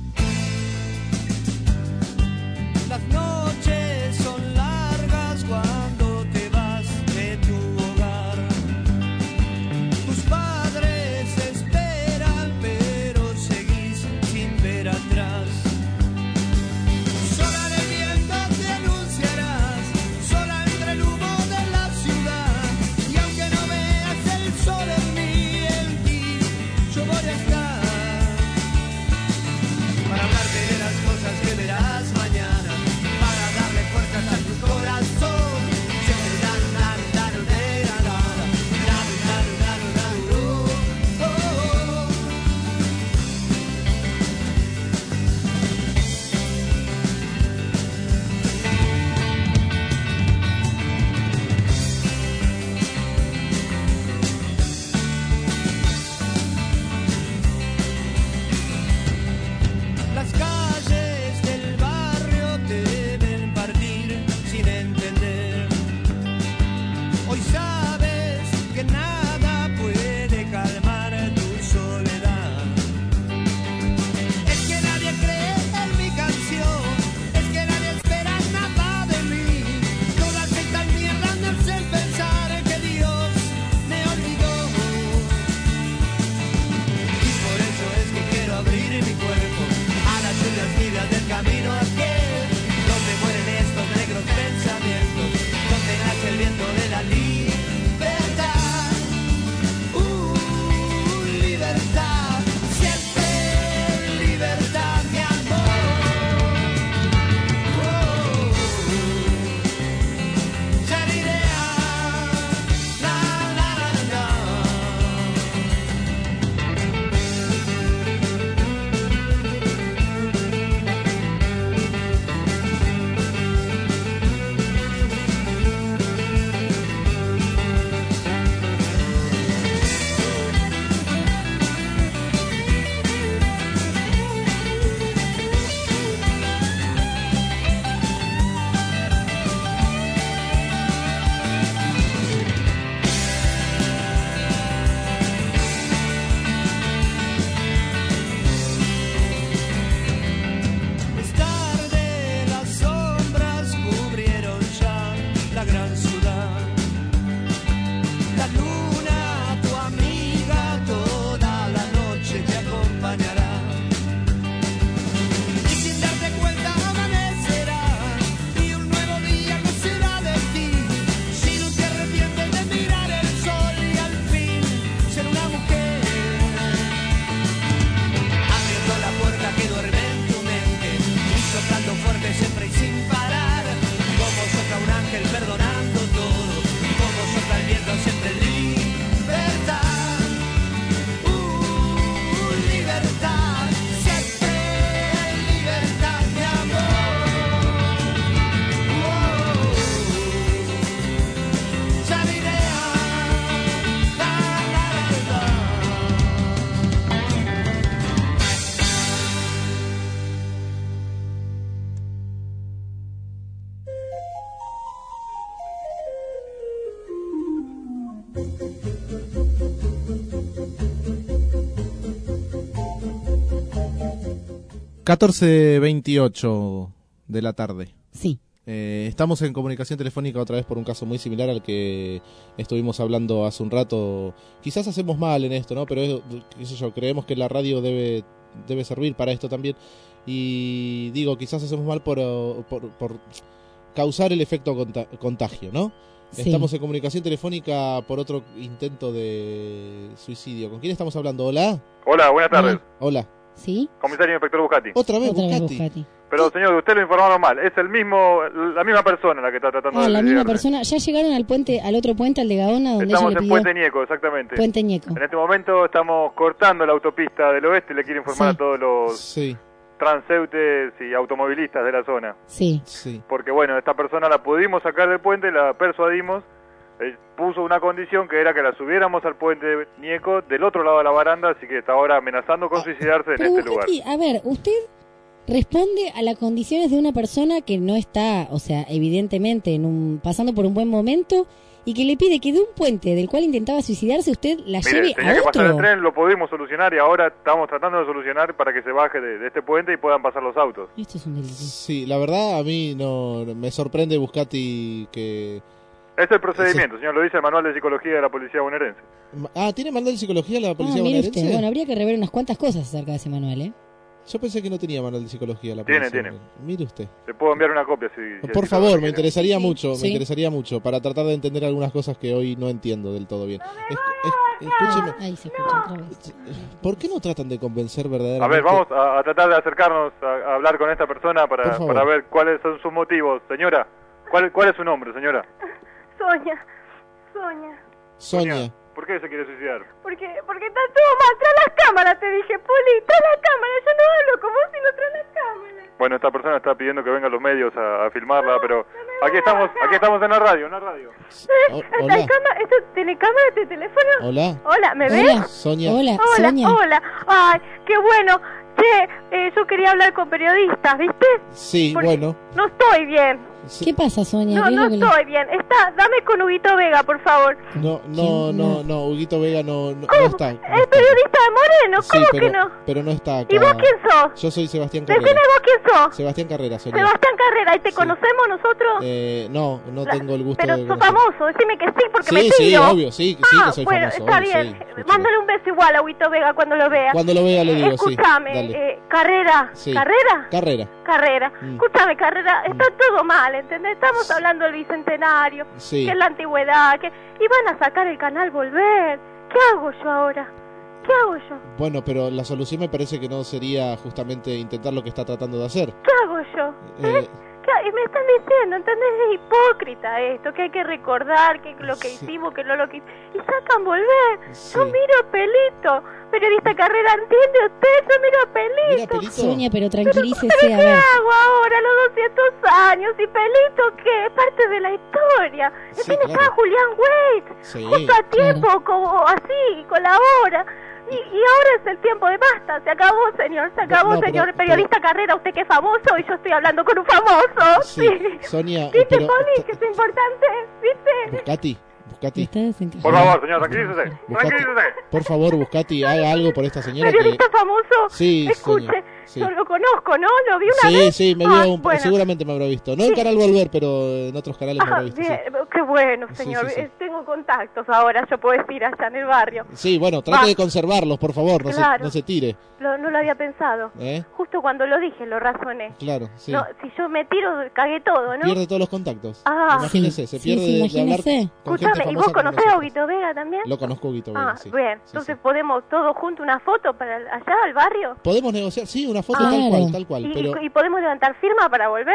Las noches son largas cuando te vas de tu hogar. Tus padres esperan, pero seguís sin ver atrás. Sola en el viento te anunciarás, sola entre el humo de la ciudad. Y aunque no veas el sol en mí, en ti, yo voy a estar. catorce veintiocho de la tarde. Sí. Eh, estamos en comunicación telefónica otra vez por un caso muy similar al que estuvimos hablando hace un rato. Quizás hacemos mal en esto, ¿no? Pero es, qué sé yo, creemos que la radio debe debe servir para esto también. Y digo, quizás hacemos mal por, por, por causar el efecto conta- contagio, ¿no? Sí. Estamos en comunicación telefónica por otro intento de suicidio. ¿Con quién estamos hablando? ¿Hola? Hola, buenas tardes. Hola. ¿Sí? Comisario Inspector Buscati. Otra vez Otra vez Buscati. Buscati. Pero señor, usted lo informaron mal. Es el mismo, la misma persona la que está tratando Ah, de la misma llegarle. persona. ¿Ya llegaron al puente, al otro puente, al de Gaona, donde Estamos ella le en pidió? Puente Ñeco, exactamente. Puente Ñeco. En este momento estamos cortando la autopista del oeste y le quiero informar Sí. a todos los Sí. transeúntes y automovilistas de la zona. Sí. Sí. Porque bueno, esta persona la pudimos sacar del puente, la persuadimos, eh, puso una condición que era que la subiéramos al puente Ñeco del otro lado de la baranda, así que está ahora amenazando con suicidarse en Pero este lugar. Buscati, a ver, usted responde a las condiciones de una persona que no está, o sea, evidentemente en un pasando por un buen momento y que le pide que de un puente del cual intentaba suicidarse usted la Mire, lleve tenía a que pasar el otro. tren, lo pudimos solucionar y ahora estamos tratando de solucionar para que se baje de, de este puente y puedan pasar los autos. Esto es un delito. Sí, la verdad a mí no me sorprende Buscati que... Es el procedimiento, señor, lo dice el manual de psicología de la policía bonaerense. Ah, ¿tiene manual de psicología la Ah, policía mire bonaerense? usted, bueno, habría que rever unas cuantas cosas acerca de ese manual, ¿eh? Yo pensé que no tenía manual de psicología la Tiene, policía. tiene. Mire usted. Le puedo enviar una copia si... si Por si favor, lo me quiere. interesaría mucho, Sí. me interesaría mucho para tratar de entender algunas cosas que hoy no entiendo del todo bien. Es- es- escúcheme, Ahí se escucha otra vez. ¿por qué no tratan de convencer A verdaderamente? ver, vamos a, a tratar de acercarnos a, a hablar con esta persona Por para, favor. para ver cuáles son sus motivos. Señora, ¿cuál, cuál es su nombre, señora? Soña, Soña. Sonia. ¿Por qué se quiere suicidar? Porque, porque está todo mal. Trae las cámaras, te dije, Poli, trae las cámaras. Yo no hablo como si no trae las cámaras. Bueno, esta persona está pidiendo que vengan los medios a, a filmarla, pero aquí estamos, aquí estamos en la radio, en la radio. ¿Eh? O- ¿Está hola. en cámara? ¿Esto tiene cámara este teléfono? Hola. Hola, ¿me ves? Hola. Sonia. Hola, Hola, Sonia. hola. Ay, qué bueno. Che, eh, yo quería hablar con periodistas, ¿viste? Sí, Porque bueno. No estoy bien. Sí. ¿Qué pasa, Sonia? No, ¿Qué es no lo que le- estoy bien. Está, dame con Huguito Vega, por favor. No, no, no, no, Huguito Vega no, no, no ¿Cómo? está. no ¿El está. periodista de Moreno? Sí, ¿Cómo pero, que no? pero no está acá. ¿Y vos quién sos? Yo soy Sebastián Decime Carrera. vos quién sos. Sebastián Carrera, Sonia. Sebastián Carrera, ¿y te Sí. conocemos nosotros? Eh, no, no tengo el gusto Pero de sos conocer. famoso, decime que sí, porque me Sí, sí, tiro. obvio, sí, sí Ah, que soy bueno, famoso. está obvio, bien. sí, escúchame. Mándale un beso igual a Huguito Vega cuando lo vea. Cuando lo vea le digo, sí. Escúchame, Dale. eh, Carrera, Sí. ¿Carrera? Carrera. Carrera. Mm. Escúchame, Carrera, está todo mal, ¿entendés? Estamos hablando del bicentenario, Sí. que es la antigüedad, que... Y van a sacar el canal Volver. ¿Qué hago yo ahora? ¿Qué hago yo? Bueno, pero la solución me parece que no sería justamente intentar lo que está tratando de hacer. ¿Qué hago yo? Eh, ¿Qué- Y me están diciendo, ¿entendés? Es hipócrita esto, que hay que recordar que lo que Sí. hicimos, que no lo que y sacan Volver. Sí. Yo miro a Pelito, periodista Carrera, ¿entiende usted? Yo miro a Pelito. Mira, Pelito. Sonia, pero ¿Pero, tranquilícese, pero a qué ver. hago ahora a los doscientos años? ¿Y Pelito qué? Es parte de la historia. Sí, Tiene claro. acá a Julián Waits, Sí, justo a tiempo, como así, colabora. Y, y ahora es el tiempo de basta, se acabó, señor, se acabó, No, pero- señor periodista Carrera, usted que es famoso y yo estoy hablando con un famoso. Sí, Sonia, ¿Viste, pero... Poli, que es importante? ¿Viste? Buscati, Buscati. Está desencajado. Por favor, señor, tranquilícese. Buscati, Tranquilícese. por favor, Buscati, haga algo por esta señora que... Periodista famoso, Sí, escuche, Sonia, sí. yo lo conozco, ¿no? Lo vi una Sí, vez. sí, me Ah, vio, un- bueno. seguramente me habrá visto. No en Sí. Canal Volver, pero en otros canales me Ah, habrá visto. Sí. bien, qué bueno, Sí, señor. sí, sí. Eh, Tengo contactos ahora, yo puedo decir allá en el barrio. Sí, bueno, trate Va. de conservarlos, por favor, no, Claro. se, no se tire. Lo- no lo había pensado. ¿Eh? Justo cuando lo dije, lo razoné. Claro, sí. No, si yo me tiro, cagué todo, ¿no? Pierde todos los contactos. Ah. Imagínese, se Sí, pierde sí, de- de, hablar imagínese. con gente Escúchame, ¿y vos famosa como conocés a nosotros. Huguito Vega también? Lo conozco, Huguito Vega, Ah, sí. bien. Sí, Entonces, sí. ¿podemos todos juntos una foto para allá, al barrio? Podemos negociar, sí, una foto Ah. tal cual, Claro. tal cual. ¿Y, Pero, y podemos levantar firma para volver?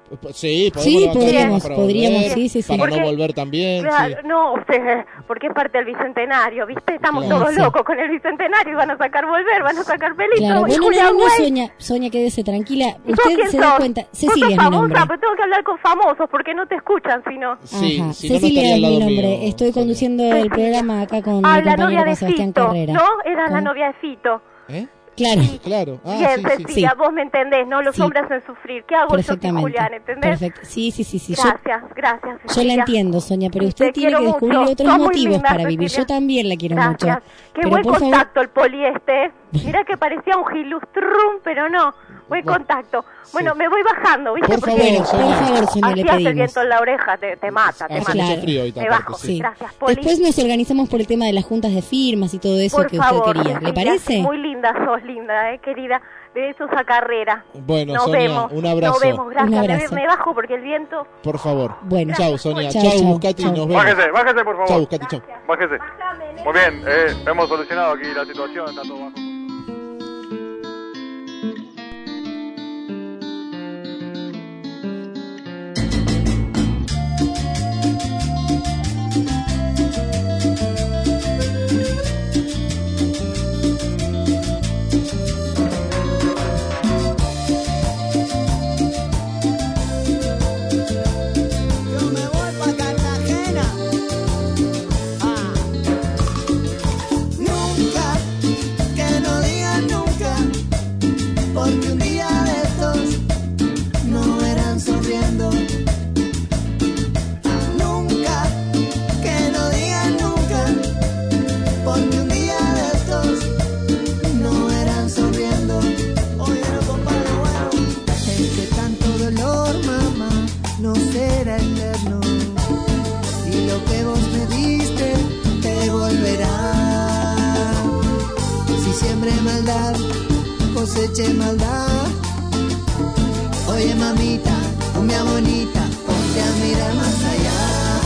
sí, podemos Sí, levantar podríamos, firmas para podríamos, volver, sí, sí, sí. Para Porque- no volver también, Claro, sí. no, usted, porque es parte del bicentenario, ¿viste? Estamos Claro. todos Sí. locos con el bicentenario y van a sacar volver, van a sacar Pelito Claro, y bueno, no, Julián no, Waits. Sonia, Sonia, quédese tranquila. ¿Y vos Usted quién se sos? da cuenta. Vos Cecilia sos es mi famosa, nombre. pero tengo que hablar con famosos porque no te escuchan, si no. Sí, Ajá. si no, no Cecilia estaría al es mi lado nombre. mío, Estoy Sonia. conduciendo el programa acá con Ah, mi la novia compañero de con Sebastián Fito, Carrera. ¿no? Era la ¿Cómo? novia de Fito. ¿Eh? Claro. Claro. Ah, Bien, sí, sí. Cecilia, vos me entendés, ¿no? Los Sí. hombres hacen sufrir. ¿Qué hago yo sin Perfectamente. Julián, entendés? Perfecto. Sí, sí, sí, sí. Yo- Gracias, gracias, Yo, la Cecilia. entiendo, Sonia, pero Sí, usted te tiene quiero que descubrir mucho. otros Sos muy motivos linda, para vivir. Cecilia. Yo también la quiero Gracias. mucho. Qué Pero buen por favor, contacto el poli este. Mirá que parecía un gilustrum, pero no. Buen contacto. Bueno, me voy bajando, ¿viste? Por Porque favor, Sonia. Por favor, Sonia, le así hace el pedimos. viento en la oreja, te, te mata, te Hace mata. mucho frío ahorita, Me aparte, bajo. sí. Gracias, Poli. Después nos organizamos por el tema de las juntas de firmas y todo eso Por que favor, usted quería. ¿Le Cecilia, parece? muy linda sos, linda, eh, querida. De eso esa carrera. Bueno, Nos Sonia, vemos. un abrazo. Nos vemos, gracias. Un Me- abrazo. Me, bajo porque el viento... Por favor. Bueno. Chau, Sonia. Chau, Chau, chau, Buscati, chau. nos vemos. Bájese, bájese, por favor. Chau, Buscati, chau. Bájese. Muy bien, eh, hemos solucionado aquí la situación, está todo bajo. Yo me voy pa' Cartagena. Ah. Nunca, que no digan nunca, porque un día de estos no verán sonriendo. Nunca, que no digan nunca, porque un día de estos no verán sonriendo. Oye, no, compadre, bueno, este tanto dolor, mamá, no será eterno, y lo que vos me diste te volverá. Si siembre maldad, coseche maldad. Oye, mamita, o mi bonita, ponte a mirar más allá.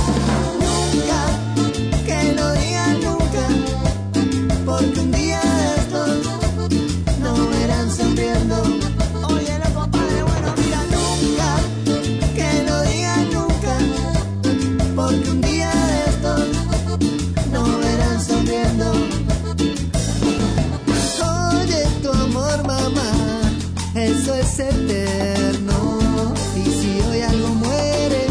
Nunca, que no digan nunca, porque un día de estos no verán sonriendo. Oye, no, compadre, bueno, mira, nunca, que no digan nunca, porque un día de estos no verán sonriendo. Oye, tu amor, mamá, eso es eterno, y si hoy algo muere,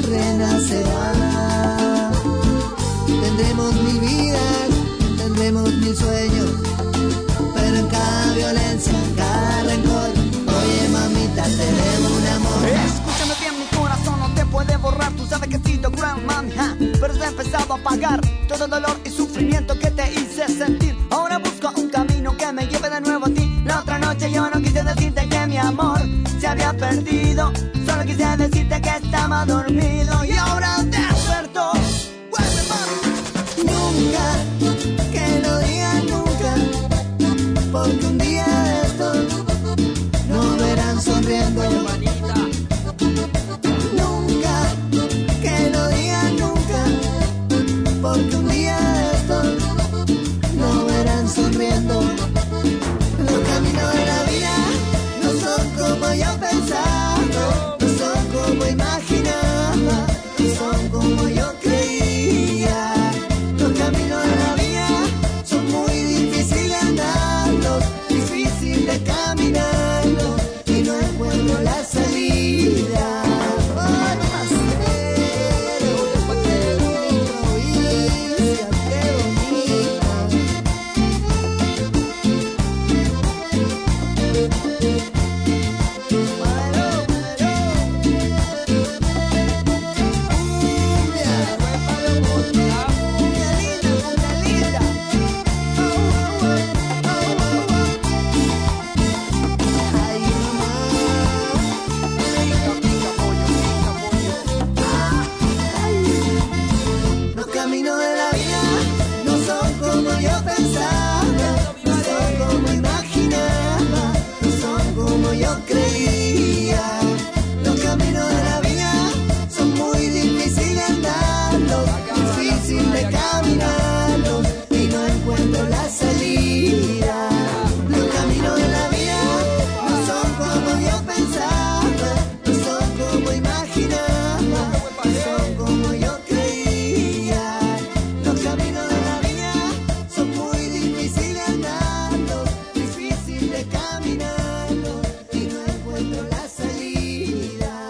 renacerá. Tendremos mil vidas, tendremos mil sueños, pero en cada violencia, en cada rencor, oye, mamita, tenemos un amor. Escúchame bien, mi corazón no te puede borrar. Tú sabes que he sido cruel, mami, ja, pero he empezado a pagar todo el dolor y sufrimiento que te hice sentir. Ahora busco un camino que me lleve de nuevo a ti. La otra noche yo no quise decirte que mi amor se había perdido, solo quise decirte que estaba dormido y ahora despertó. Vuelve, mami. Nunca, que no digan nunca, porque un día de estos no verán sonriendo. Nunca, que no digan nunca, porque un día de estos no verán sonriendo. Los caminos de la vida no son como yo pensaba, no son como imaginaba, no son como yo creía. Los caminos de la vida son muy difíciles de andarlos, difícil de caminarlos, y no encuentro la salida. Ay, pasero, de mi provincia, qué bonita. Los caminos de la vida no son como yo pensaba, no son como imaginaba, no son como yo creía. Los caminos de la vida son muy difíciles de andarlos, difícil de caminarlos, y no encuentro la salida. Los caminos de la vida no son como yo pensaba, no son como imaginaba, no son como yo creía. Los caminos de la vida son muy difíciles de andarlos, difícil de caminarlos, y no encuentro la salida.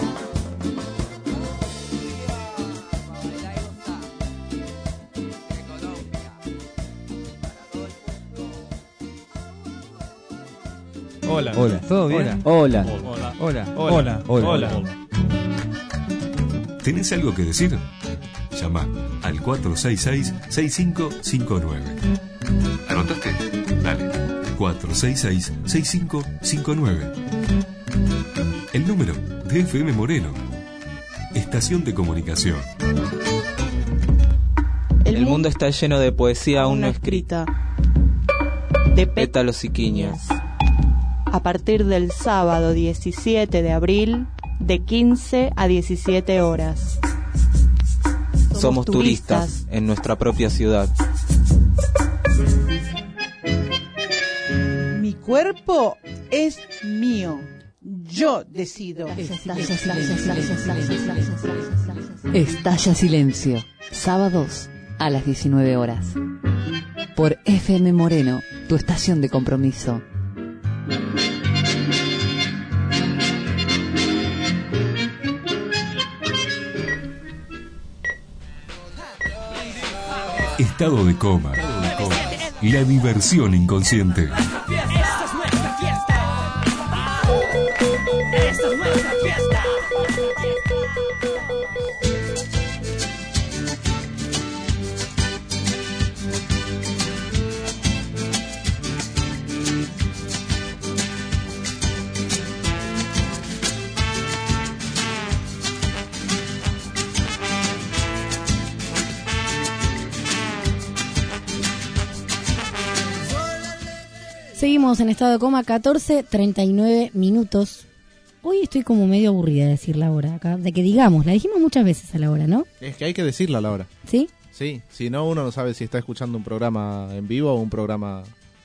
Hola. Hola. ¿Todo bien? Hola. Hola. Hola. Hola. Hola. Hola. ¿Tenés algo que decir? Llama al cuatro seis seis, seis cinco cinco nueve. ¿Anotaste? Dale. cuatro seis seis, seis cinco cinco nueve. El número de F M Moreno. Estación de comunicación. El mundo está lleno de poesía aún no escrita, de pétalos y quiñas. A partir del sábado diecisiete de abril, de quince a diecisiete horas. Somos, Somos turistas, turistas en nuestra propia ciudad. Mi cuerpo es mío. Yo decido. Estalla silencio. Estalla silencio. Sábados a las diecinueve horas. Por F M Moreno, tu estación de compromiso. Estado de coma. La diversión inconsciente. Esta es nuestra fiesta. Esta es nuestra fiesta. Seguimos en estado de coma, catorce treinta y nueve minutos. Hoy estoy como medio aburrida de decir la hora acá, de que digamos, la dijimos muchas veces a la hora, ¿no? Es que hay que decirla a la hora. ¿Sí? Sí, si no uno no sabe si está escuchando un programa en vivo o un programa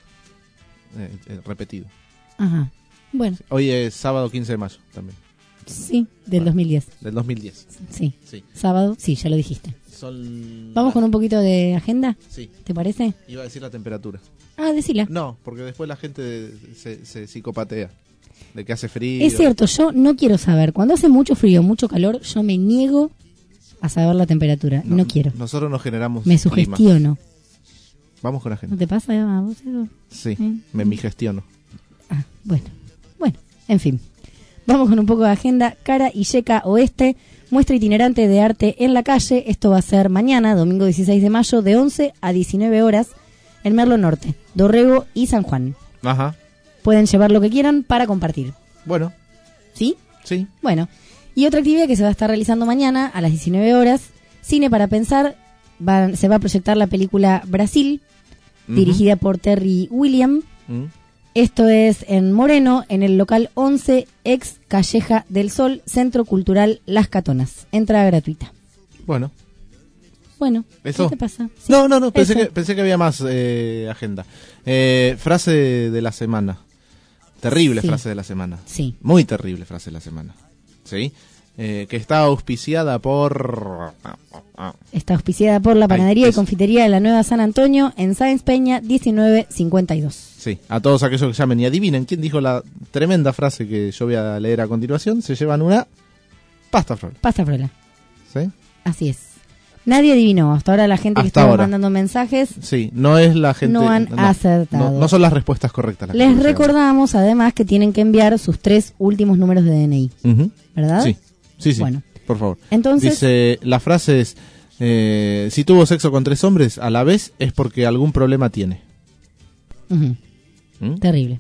eh, eh, repetido. Ajá, bueno. Hoy es sábado quince de mayo también. Sí, del dos mil diez. Del dos mil diez. Sí. Sí. Sábado, sí, ya lo dijiste. Son... ¿Vamos con un poquito de agenda? Sí. ¿Te parece? Iba a decir la temperatura. Ah, decila. No, porque después la gente se, se psicopatea de que hace frío. Es cierto, yo no quiero saber. Cuando hace mucho frío, mucho calor, yo me niego a saber la temperatura. No, no quiero. Nosotros nos generamos Me sugestiono. Clima. Vamos con la agenda. ¿No te pasa a vos eso? Sí, ¿Eh? me mi gestiono. Ah, bueno. Bueno, en fin. Vamos con un poco de agenda. Cara y Yeca Oeste, muestra itinerante de arte en la calle. Esto va a ser mañana, domingo dieciséis de mayo, de once a diecinueve horas, en Merlo Norte, Dorrego y San Juan. Ajá. Pueden llevar lo que quieran para compartir. Bueno. ¿Sí? Sí. Bueno. Y otra actividad que se va a estar realizando mañana a las diecinueve horas, Cine para Pensar, va, se va a proyectar la película Brasil, uh-huh. dirigida por Terry William. Uh-huh. Esto es en Moreno, en el local once, ex Calleja del Sol, Centro Cultural Las Catonas. Entrada gratuita. Bueno. Bueno, ¿Eso? ¿qué te pasa? Sí, no, no, no, pensé eso. que, pensé que había más eh, agenda. Eh, frase de la semana. Terrible sí. frase de la semana. Sí. Muy terrible frase de la semana. ¿Sí? Eh, que está auspiciada por... Está auspiciada por la panadería Ay, y confitería de la Nueva San Antonio en Sáenz Peña diecinueve cincuenta y dos. Sí, a todos aquellos que llamen y adivinen quién dijo la tremenda frase que yo voy a leer a continuación, se llevan una pasta frola. Pasta frola. ¿Sí? Así es. Nadie adivinó. Hasta ahora la gente que estaba mandando mensajes. Sí, no es la gente. No han no, acertado. No, no son las respuestas correctas. Las Les recordamos además que tienen que enviar sus tres últimos números de D N I. Uh-huh. ¿Verdad? Sí, sí, sí. Bueno, por favor. Entonces. Dice, la frase es: eh, si tuvo sexo con tres hombres a la vez es porque algún problema tiene. Uh-huh. ¿Mm? Terrible.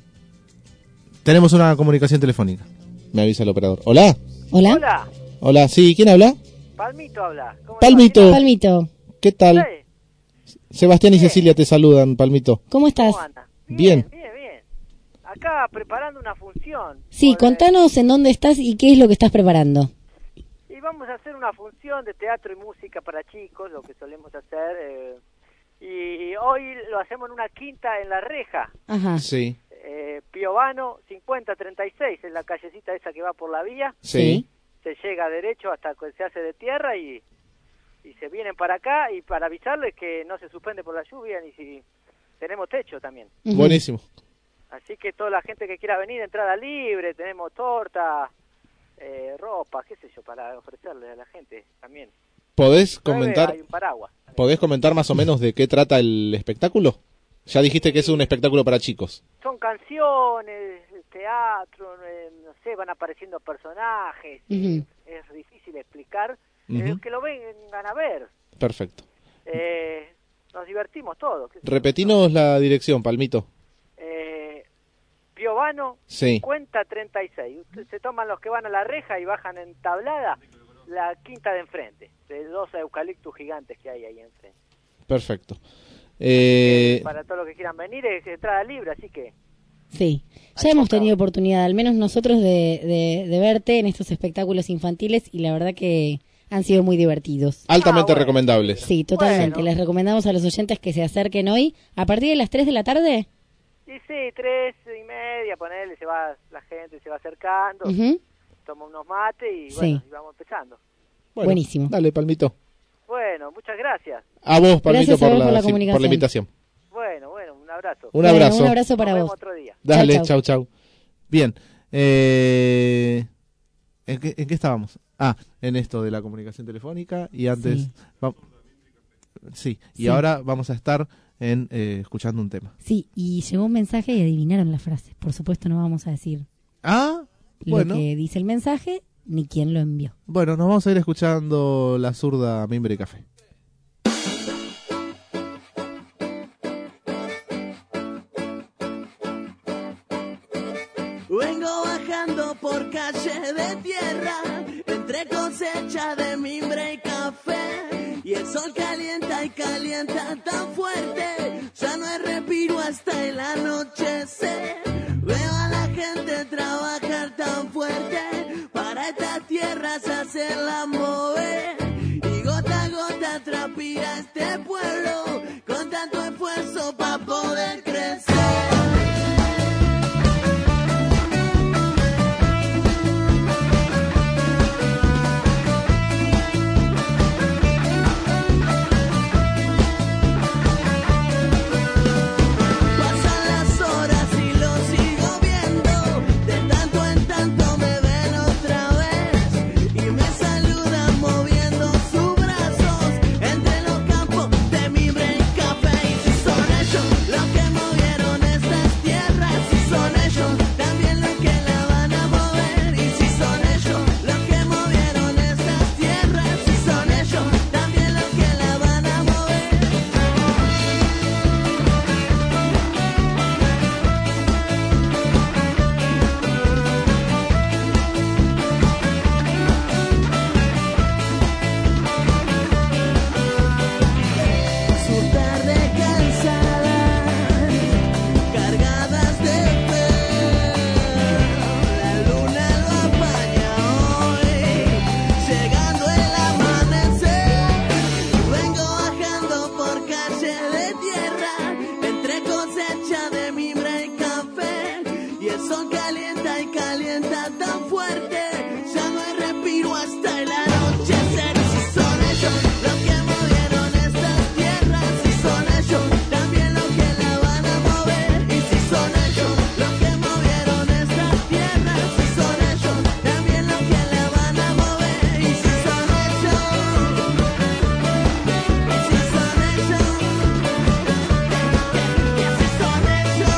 Tenemos una comunicación telefónica. Me avisa el operador. Hola. Hola. Hola. Hola, sí, ¿quién habla? Palmito habla. ¿Cómo Palmito. Palmito. ¿Qué tal? Sí. Sebastián y bien. Cecilia te saludan, Palmito. ¿Cómo estás? ¿Cómo anda? Bien. Bien, bien, bien. Acá preparando una función. Sí, por, contanos en dónde estás y qué es lo que estás preparando. Y vamos a hacer una función de teatro y música para chicos, lo que solemos hacer. Eh, y hoy lo hacemos en una quinta en La Reja. Ajá. Sí. Eh, Piovano cincuenta treinta y seis, en la callecita esa que va por la vía. Sí. Se llega derecho hasta que se hace de tierra y, y se vienen para acá, y para avisarles que no se suspende por la lluvia ni si tenemos techo también. Uh-huh. Buenísimo. Así que toda la gente que quiera venir, entrada libre, tenemos torta, eh, ropa, qué sé yo, para ofrecerle a la gente también. ¿Podés comentar, hay un paraguas. ¿Podés comentar más o menos de qué trata el espectáculo? Ya dijiste que es un espectáculo para chicos. Son canciones, teatro, eh, no sé, van apareciendo personajes. Uh-huh. Es difícil explicar. Uh-huh. Eh, que lo vengan a ver. Perfecto. Eh, nos divertimos todos. Repetinos la dirección, Palmito. Eh, Piovano, Sí. cincuenta treinta y seis. Usted- Se toman los que van a la reja y bajan en tablada la quinta de enfrente, de dos eucaliptus gigantes que hay ahí enfrente. Perfecto. Eh, Para todos los que quieran venir es entrada libre, así que... Sí, ya hemos tenido oportunidad, al menos nosotros, de, de, de verte en estos espectáculos infantiles y la verdad que han sido muy divertidos. altamente Ah, bueno. recomendables. Sí, totalmente. Bueno. Les recomendamos a los oyentes que se acerquen hoy a partir de las tres de la tarde. Sí, sí, tres y media, ponele, se va, la gente se va acercando, Ujú. toma unos mates y Sí. bueno, y vamos empezando. Bueno, Buenísimo. Dale, Palmito. Bueno, muchas gracias. A vos, Palmito, Gracias a por, vos la, por la sí, comunicación. por la invitación. Bueno, bueno, un abrazo. Un Bueno, abrazo. un abrazo para Nos vos. vemos otro día. Dale, Chau, chau, chau. chau. Bien. Eh, ¿en, qué, ¿En qué estábamos? Ah, en esto de la comunicación telefónica. Y antes... Sí. va- sí, y Sí. ahora vamos a estar en eh, escuchando un tema. Sí, y llegó un mensaje y adivinaron la frase. Por supuesto no vamos a decir Ah, bueno. lo que dice el mensaje ni quién lo envió. Bueno, nos vamos a ir escuchando La Zurda Mimbre y Café. Vengo bajando por calle de tierra, entre cosecha de mimbre y café. Y el sol calienta y calienta tan fuerte, ya no hay respiro hasta el anochecer. Veo a la gente trabajar tan fuerte, para estas tierras hacerlas mover. Y gota a gota transpira este pueblo, con tanto esfuerzo para poder crecer. Pasan las horas y lo sigo viendo, de tanto en tanto me ven otra vez y me saludan moviendo sus brazos entre los campos de mimbre y café. Y si son ellos los que movieron estas tierras, si son ellos también los que la van a mover. Y si son ellos los que movieron estas tierras, si son ellos también los que la van a mover. Sus tardes cansadas, cargadas de fe, la luna lo apaña hoy, llegando el amanecer. Vengo bajando por calle de tierra, entre cosecha de mimbre y café, y el sol calienta y calienta tan fuerte, ya no hay respiro hasta el anochecer. Y si son ellos los que movieron estas tierras, si son ellos también los que la van a mover. Y si son ellos los que movieron estas tierras, si son ellos también los que la van a mover. Y si son ellos, y si son ellos, y si son ellos,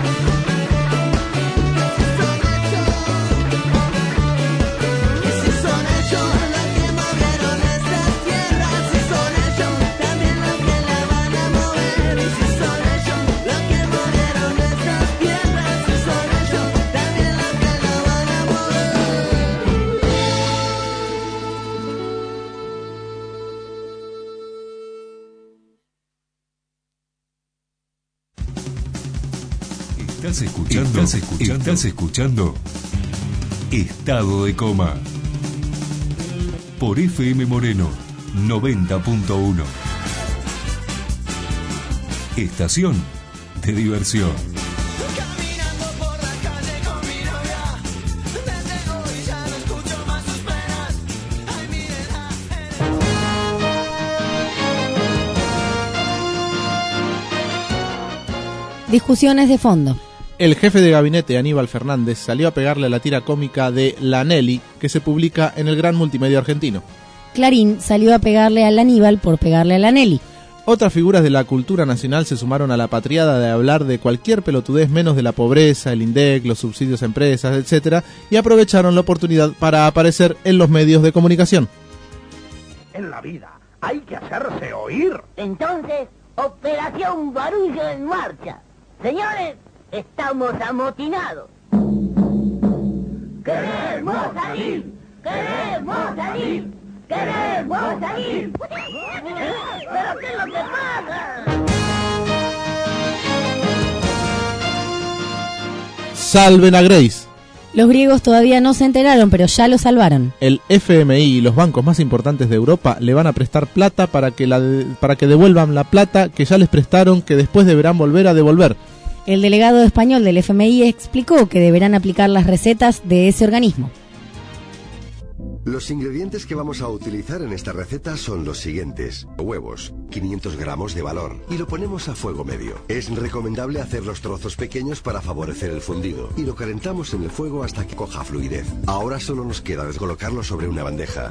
y si son ellos los que movieron estas tierras, si son ellos también los que la van a mover. Y si son ellos los que movieron estas tierras, si son ellos también los que la van a mover. Estás escuchando, estás escuchando, estás escuchando Estado de Coma por F M Moreno noventa punto uno. Estación de diversión. Discusiones de fondo. El jefe de gabinete, Aníbal Fernández, salió a pegarle a la tira cómica de La Nelly, que se publica en el Gran Multimedia Argentino. Clarín salió a pegarle al Aníbal por pegarle a la Nelly. Otras figuras de la cultura nacional se sumaron a la patriada de hablar de cualquier pelotudez menos de la pobreza, el INDEC, los subsidios a empresas, etcétera, y aprovecharon la oportunidad para aparecer en los medios de comunicación. En la vida hay que hacerse oír. Entonces, Operación Barullo en marcha. Señores, Estamos amotinados. Queremos salir. Queremos salir. Queremos salir. ¿Pero qué es lo que pasa? Salven a Grace. Los griegos todavía no se enteraron, pero ya lo salvaron. El F M I y los bancos más importantes de Europa le van a prestar plata para que, la de, para que devuelvan la plata que ya les prestaron, que después deberán volver a devolver. El delegado español del F M I explicó que deberán aplicar las recetas de ese organismo. Los ingredientes que vamos a utilizar en esta receta son los siguientes. Huevos, quinientos gramos de valor, y lo ponemos a fuego medio. Es recomendable hacer los trozos pequeños para favorecer el fundido, y lo calentamos en el fuego hasta que coja fluidez. Ahora solo nos queda descolocarlo sobre una bandeja.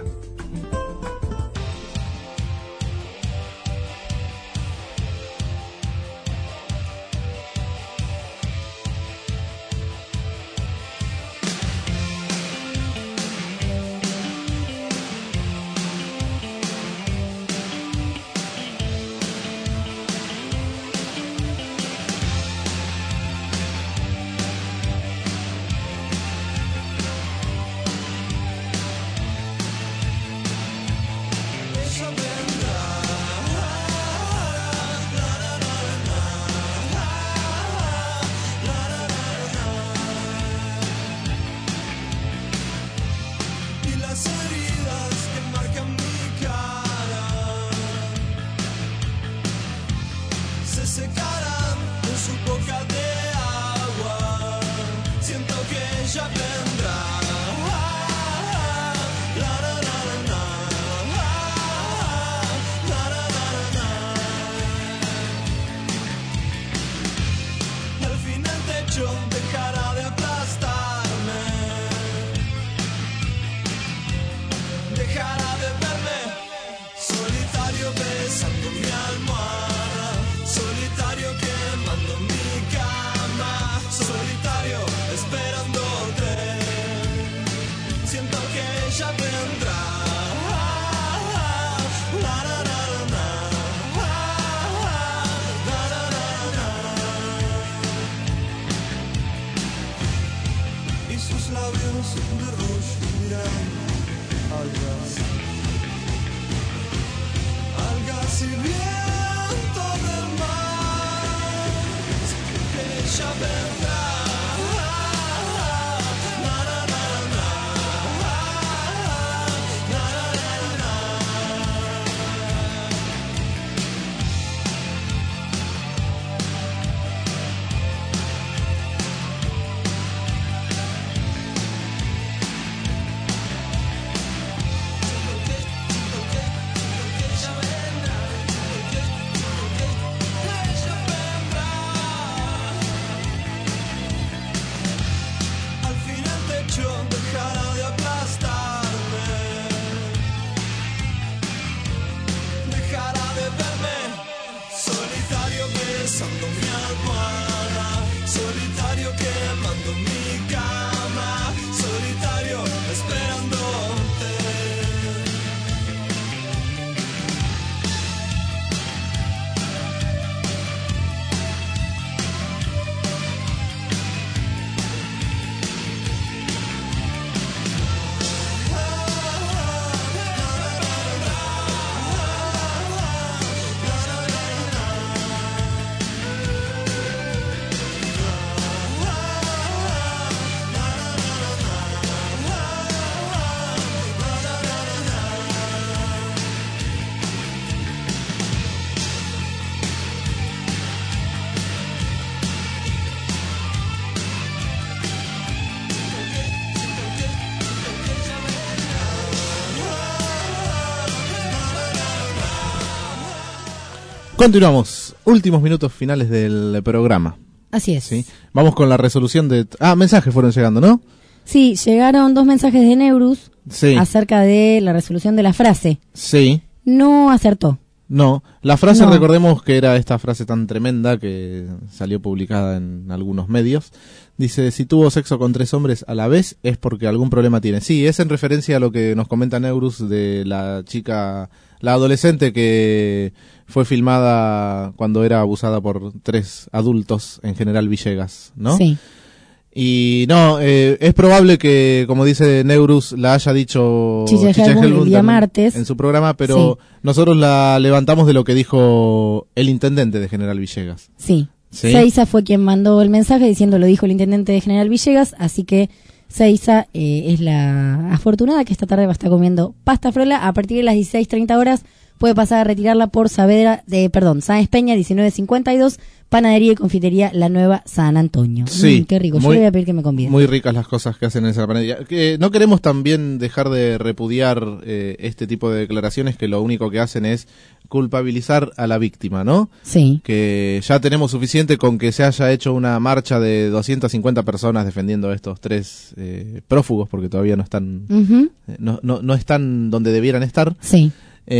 Continuamos, últimos minutos finales del programa. Así es. ¿Sí? Vamos con la resolución de... Ah, mensajes fueron llegando, ¿no? Sí, llegaron dos mensajes de Neurus sí. acerca de la resolución de la frase. Sí. No acertó. No, la frase, No. recordemos que era esta frase tan tremenda que salió publicada en algunos medios. Dice, si tuvo sexo con tres hombres a la vez es porque algún problema tiene. Sí, es en referencia a lo que nos comenta Neurus de la chica, la adolescente que fue filmada cuando era abusada por tres adultos en General Villegas, ¿no? Sí. Y no, eh, es probable que, como dice Neurus, la haya dicho Chicha Chicha Helmut el Helmut día en- martes. en su programa, pero Sí. nosotros la levantamos de lo que dijo el intendente de General Villegas. Sí. ¿Sí? Seiza fue quien mandó el mensaje diciendo, lo dijo el intendente de General Villegas, así que Seiza eh, es la afortunada que esta tarde va a estar comiendo pasta frola. A partir de las dieciséis treinta horas puede pasar a retirarla por Saavedra, de, perdón, Sáenz Peña, diecinueve cincuenta y dos, Panadería y Confitería La Nueva San Antonio. Sí, Mm, qué rico, yo muy- le voy a pedir que me convide. Muy ricas las cosas que hacen en esa panadería. Que no queremos también dejar de repudiar eh, este tipo de declaraciones que lo único que hacen es culpabilizar a la víctima, ¿no? Sí. Que ya tenemos suficiente con que se haya hecho una marcha de doscientas cincuenta personas defendiendo a estos tres eh, prófugos, porque todavía no están, Ujú. eh, no, no, no están donde debieran estar. Sí.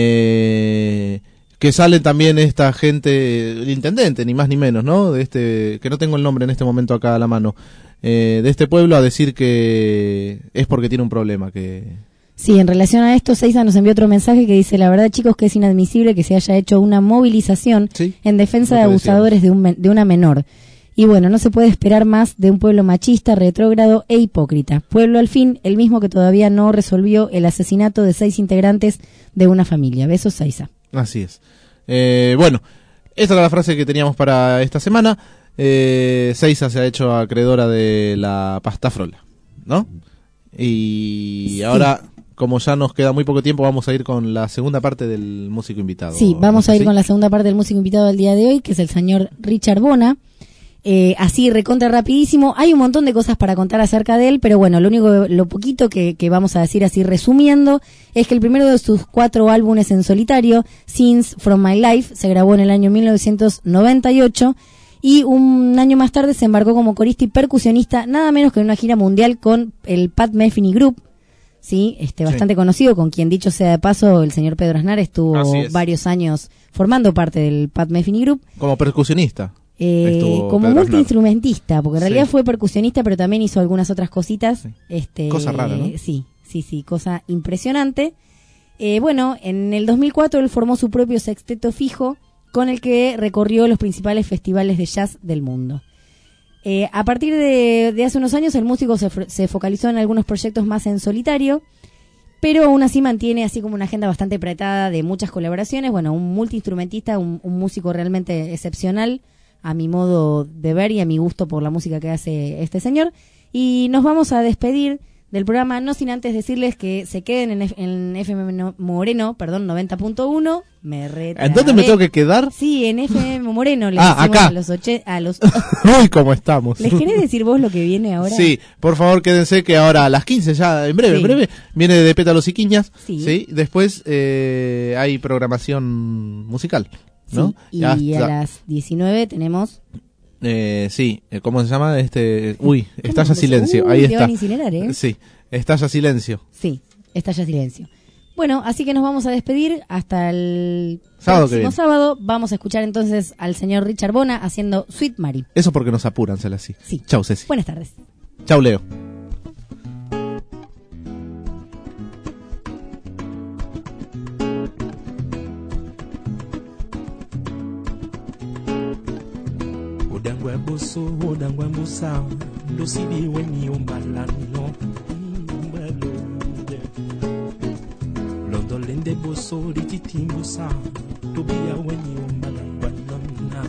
Eh, que sale también esta gente, el intendente, ni más ni menos, ¿no? De este, que no tengo el nombre en este momento acá a la mano, eh, de este pueblo a decir que es porque tiene un problema, que... Sí, en relación a esto, Seiza nos envió otro mensaje que dice, la verdad, chicos, que es inadmisible que se haya hecho una movilización en defensa lo de que abusadores de, un, men- de una menor. Y bueno, no se puede esperar más de un pueblo machista, retrógrado e hipócrita. Pueblo, al fin, el mismo que todavía no resolvió el asesinato de seis integrantes de una familia. Besos, Seiza. Así es. Eh, bueno, esta era la frase que teníamos para esta semana. Eh, Seiza se ha hecho acreedora de la pasta frola, ¿no? Y Sí. ahora, como ya nos queda muy poco tiempo, vamos a ir con la segunda parte del músico invitado. Sí, vamos ¿No a es ir así? con la segunda parte del músico invitado del día de hoy, que es el señor Richard Bona. Eh, así, recontra rapidísimo. Hay un montón de cosas para contar acerca de él, pero bueno, lo único, lo poquito que, que vamos a decir así resumiendo, es que el primero de sus cuatro álbumes en solitario, Scenes from My Life, se grabó en el año mil novecientos noventa y ocho y un año más tarde se embarcó como corista y percusionista, nada menos que en una gira mundial con el Pat Metheny Group, sí, este, bastante conocido, con quien, dicho sea de paso, el señor Pedro Aznar estuvo Así es. varios años formando parte del Pat Metheny Group. Como percusionista. Eh, Estuvo como Pedro multiinstrumentista, porque en realidad Sí. fue percusionista, pero también hizo algunas otras cositas. Este, Cosa rara, ¿no? Sí, sí, sí, cosa impresionante. Eh, bueno, en el dos mil cuatro él formó su propio sexteto fijo, con el que recorrió los principales festivales de jazz del mundo. Eh, a partir de, de hace unos años, el músico se, fr- se focalizó en algunos proyectos más en solitario, pero aún así mantiene así como una agenda bastante apretada de muchas colaboraciones. Bueno, un multiinstrumentista, un, un músico realmente excepcional, a mi modo de ver y a mi gusto por la música que hace este señor. Y nos vamos a despedir del programa, no sin antes decirles que se queden en, F- en F M no- Moreno, perdón, noventa punto uno. Me retrabé. ¿En dónde me tengo que quedar? Sí, en F M Moreno. Les Ah, decimos acá. A los, oche- a los Uy, cómo estamos. ¿Les querés decir vos lo que viene ahora? Sí, por favor quédense que ahora a las quince ya, en breve, Sí. en breve, viene de Pétalos y Quiñas. Sí. Después eh, hay programación musical, ¿no? Sí, y hasta- a las diecinueve tenemos... eh, sí, eh, ¿cómo se llama? Este, uy, estalla empezó? silencio, Uy, ahí te está. van a incinerar, ¿eh? Sí, estalla silencio. Sí, estalla silencio. Bueno, así que nos vamos a despedir hasta el Sábado que próximo viene. sábado. Vamos a escuchar entonces al señor Richard Bona haciendo Sweet Mary. Eso porque nos apuran, Cela, así. Sí. Chau, Ceci. Buenas tardes. Chau, Leo. Udangwe busu, udangwe busa, dosidi weni umbalano. Londo lende buso, dititi busa, tobia weni umbalano.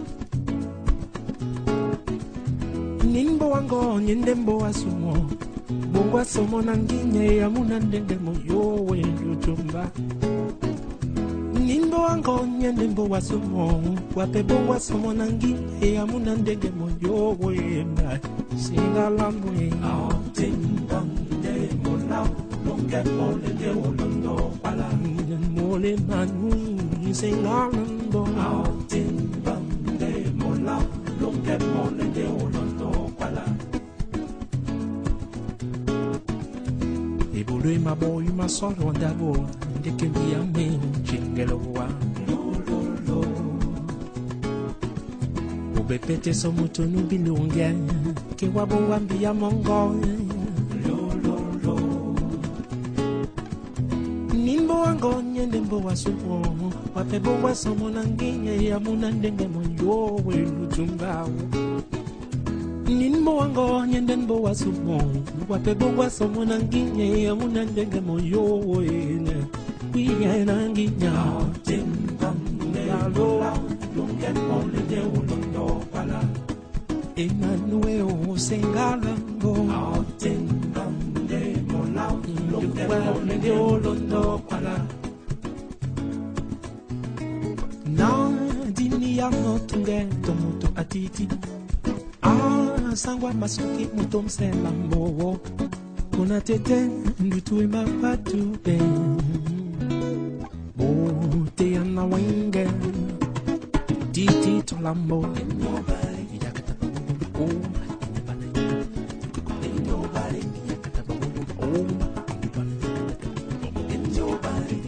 Nimbo wango, nyendembo asumo, bongo asomo nanginye, amuna ndengemo yo wendo chumba. Nimbo wango nyendembo wasumo wape bongo wasomo nangi e amuna ndege moyo wemba singa lamwe aotingande mola longe mole de olondo pala mole manu singa lando aotingande mola longe mole de olondo pala Ibulu ima boy ima soro ndago ndeke biya me chingelo wa bepete so mutu nubilunge ke wabo wambia mongo lo lo lo nimbo wango nyende mbo wasupo wapebo wasomo nanginye ya munandenge moyo welutumbawo nimbo wango nyende mbo wasupo wapebo wasomo nanginye ya munandenge moyo wene wiye nanginya lo longen ole de ulondo pala Emmanuel sengalango autengande mola longen ole de ulondo pala na dini ya notunge tomoto atiti ah sangwa masuki mutom selambo kuna tete ndutu mapatu be te ana wenge titi tolambo nobody yakata oh nobody yakata oh nobody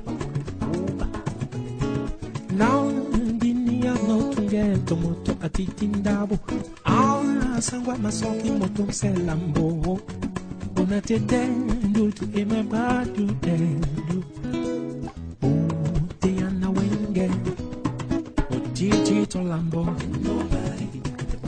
now dinia no tunge tomoto atitindabo ah sangwa masoki moto selambo ona tete ndutu emabadu dendu Gigi Tolambo nobody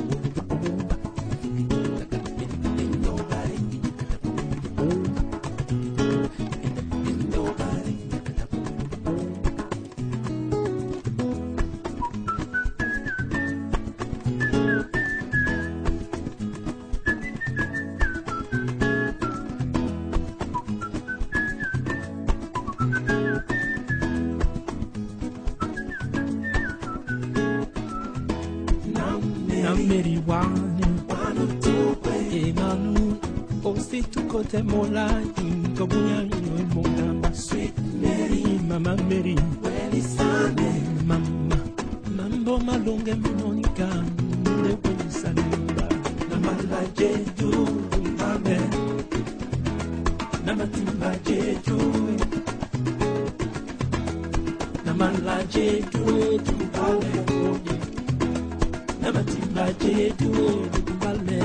Te mola ingo bunya ino mongamba sweet Mary mama Mary Weli sane mama mambo malunge monika nde weli sane na mala jeju mbabe na matimba jeju na mala jeju mbabe na matimba jeju mbabe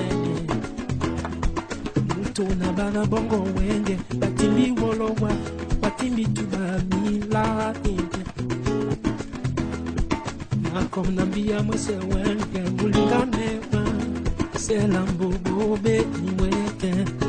tona bana bongo wenge batimbi wolowa batimbi tubamila ete makom nambia mwese wenge ulinganewa selambo bobe niweke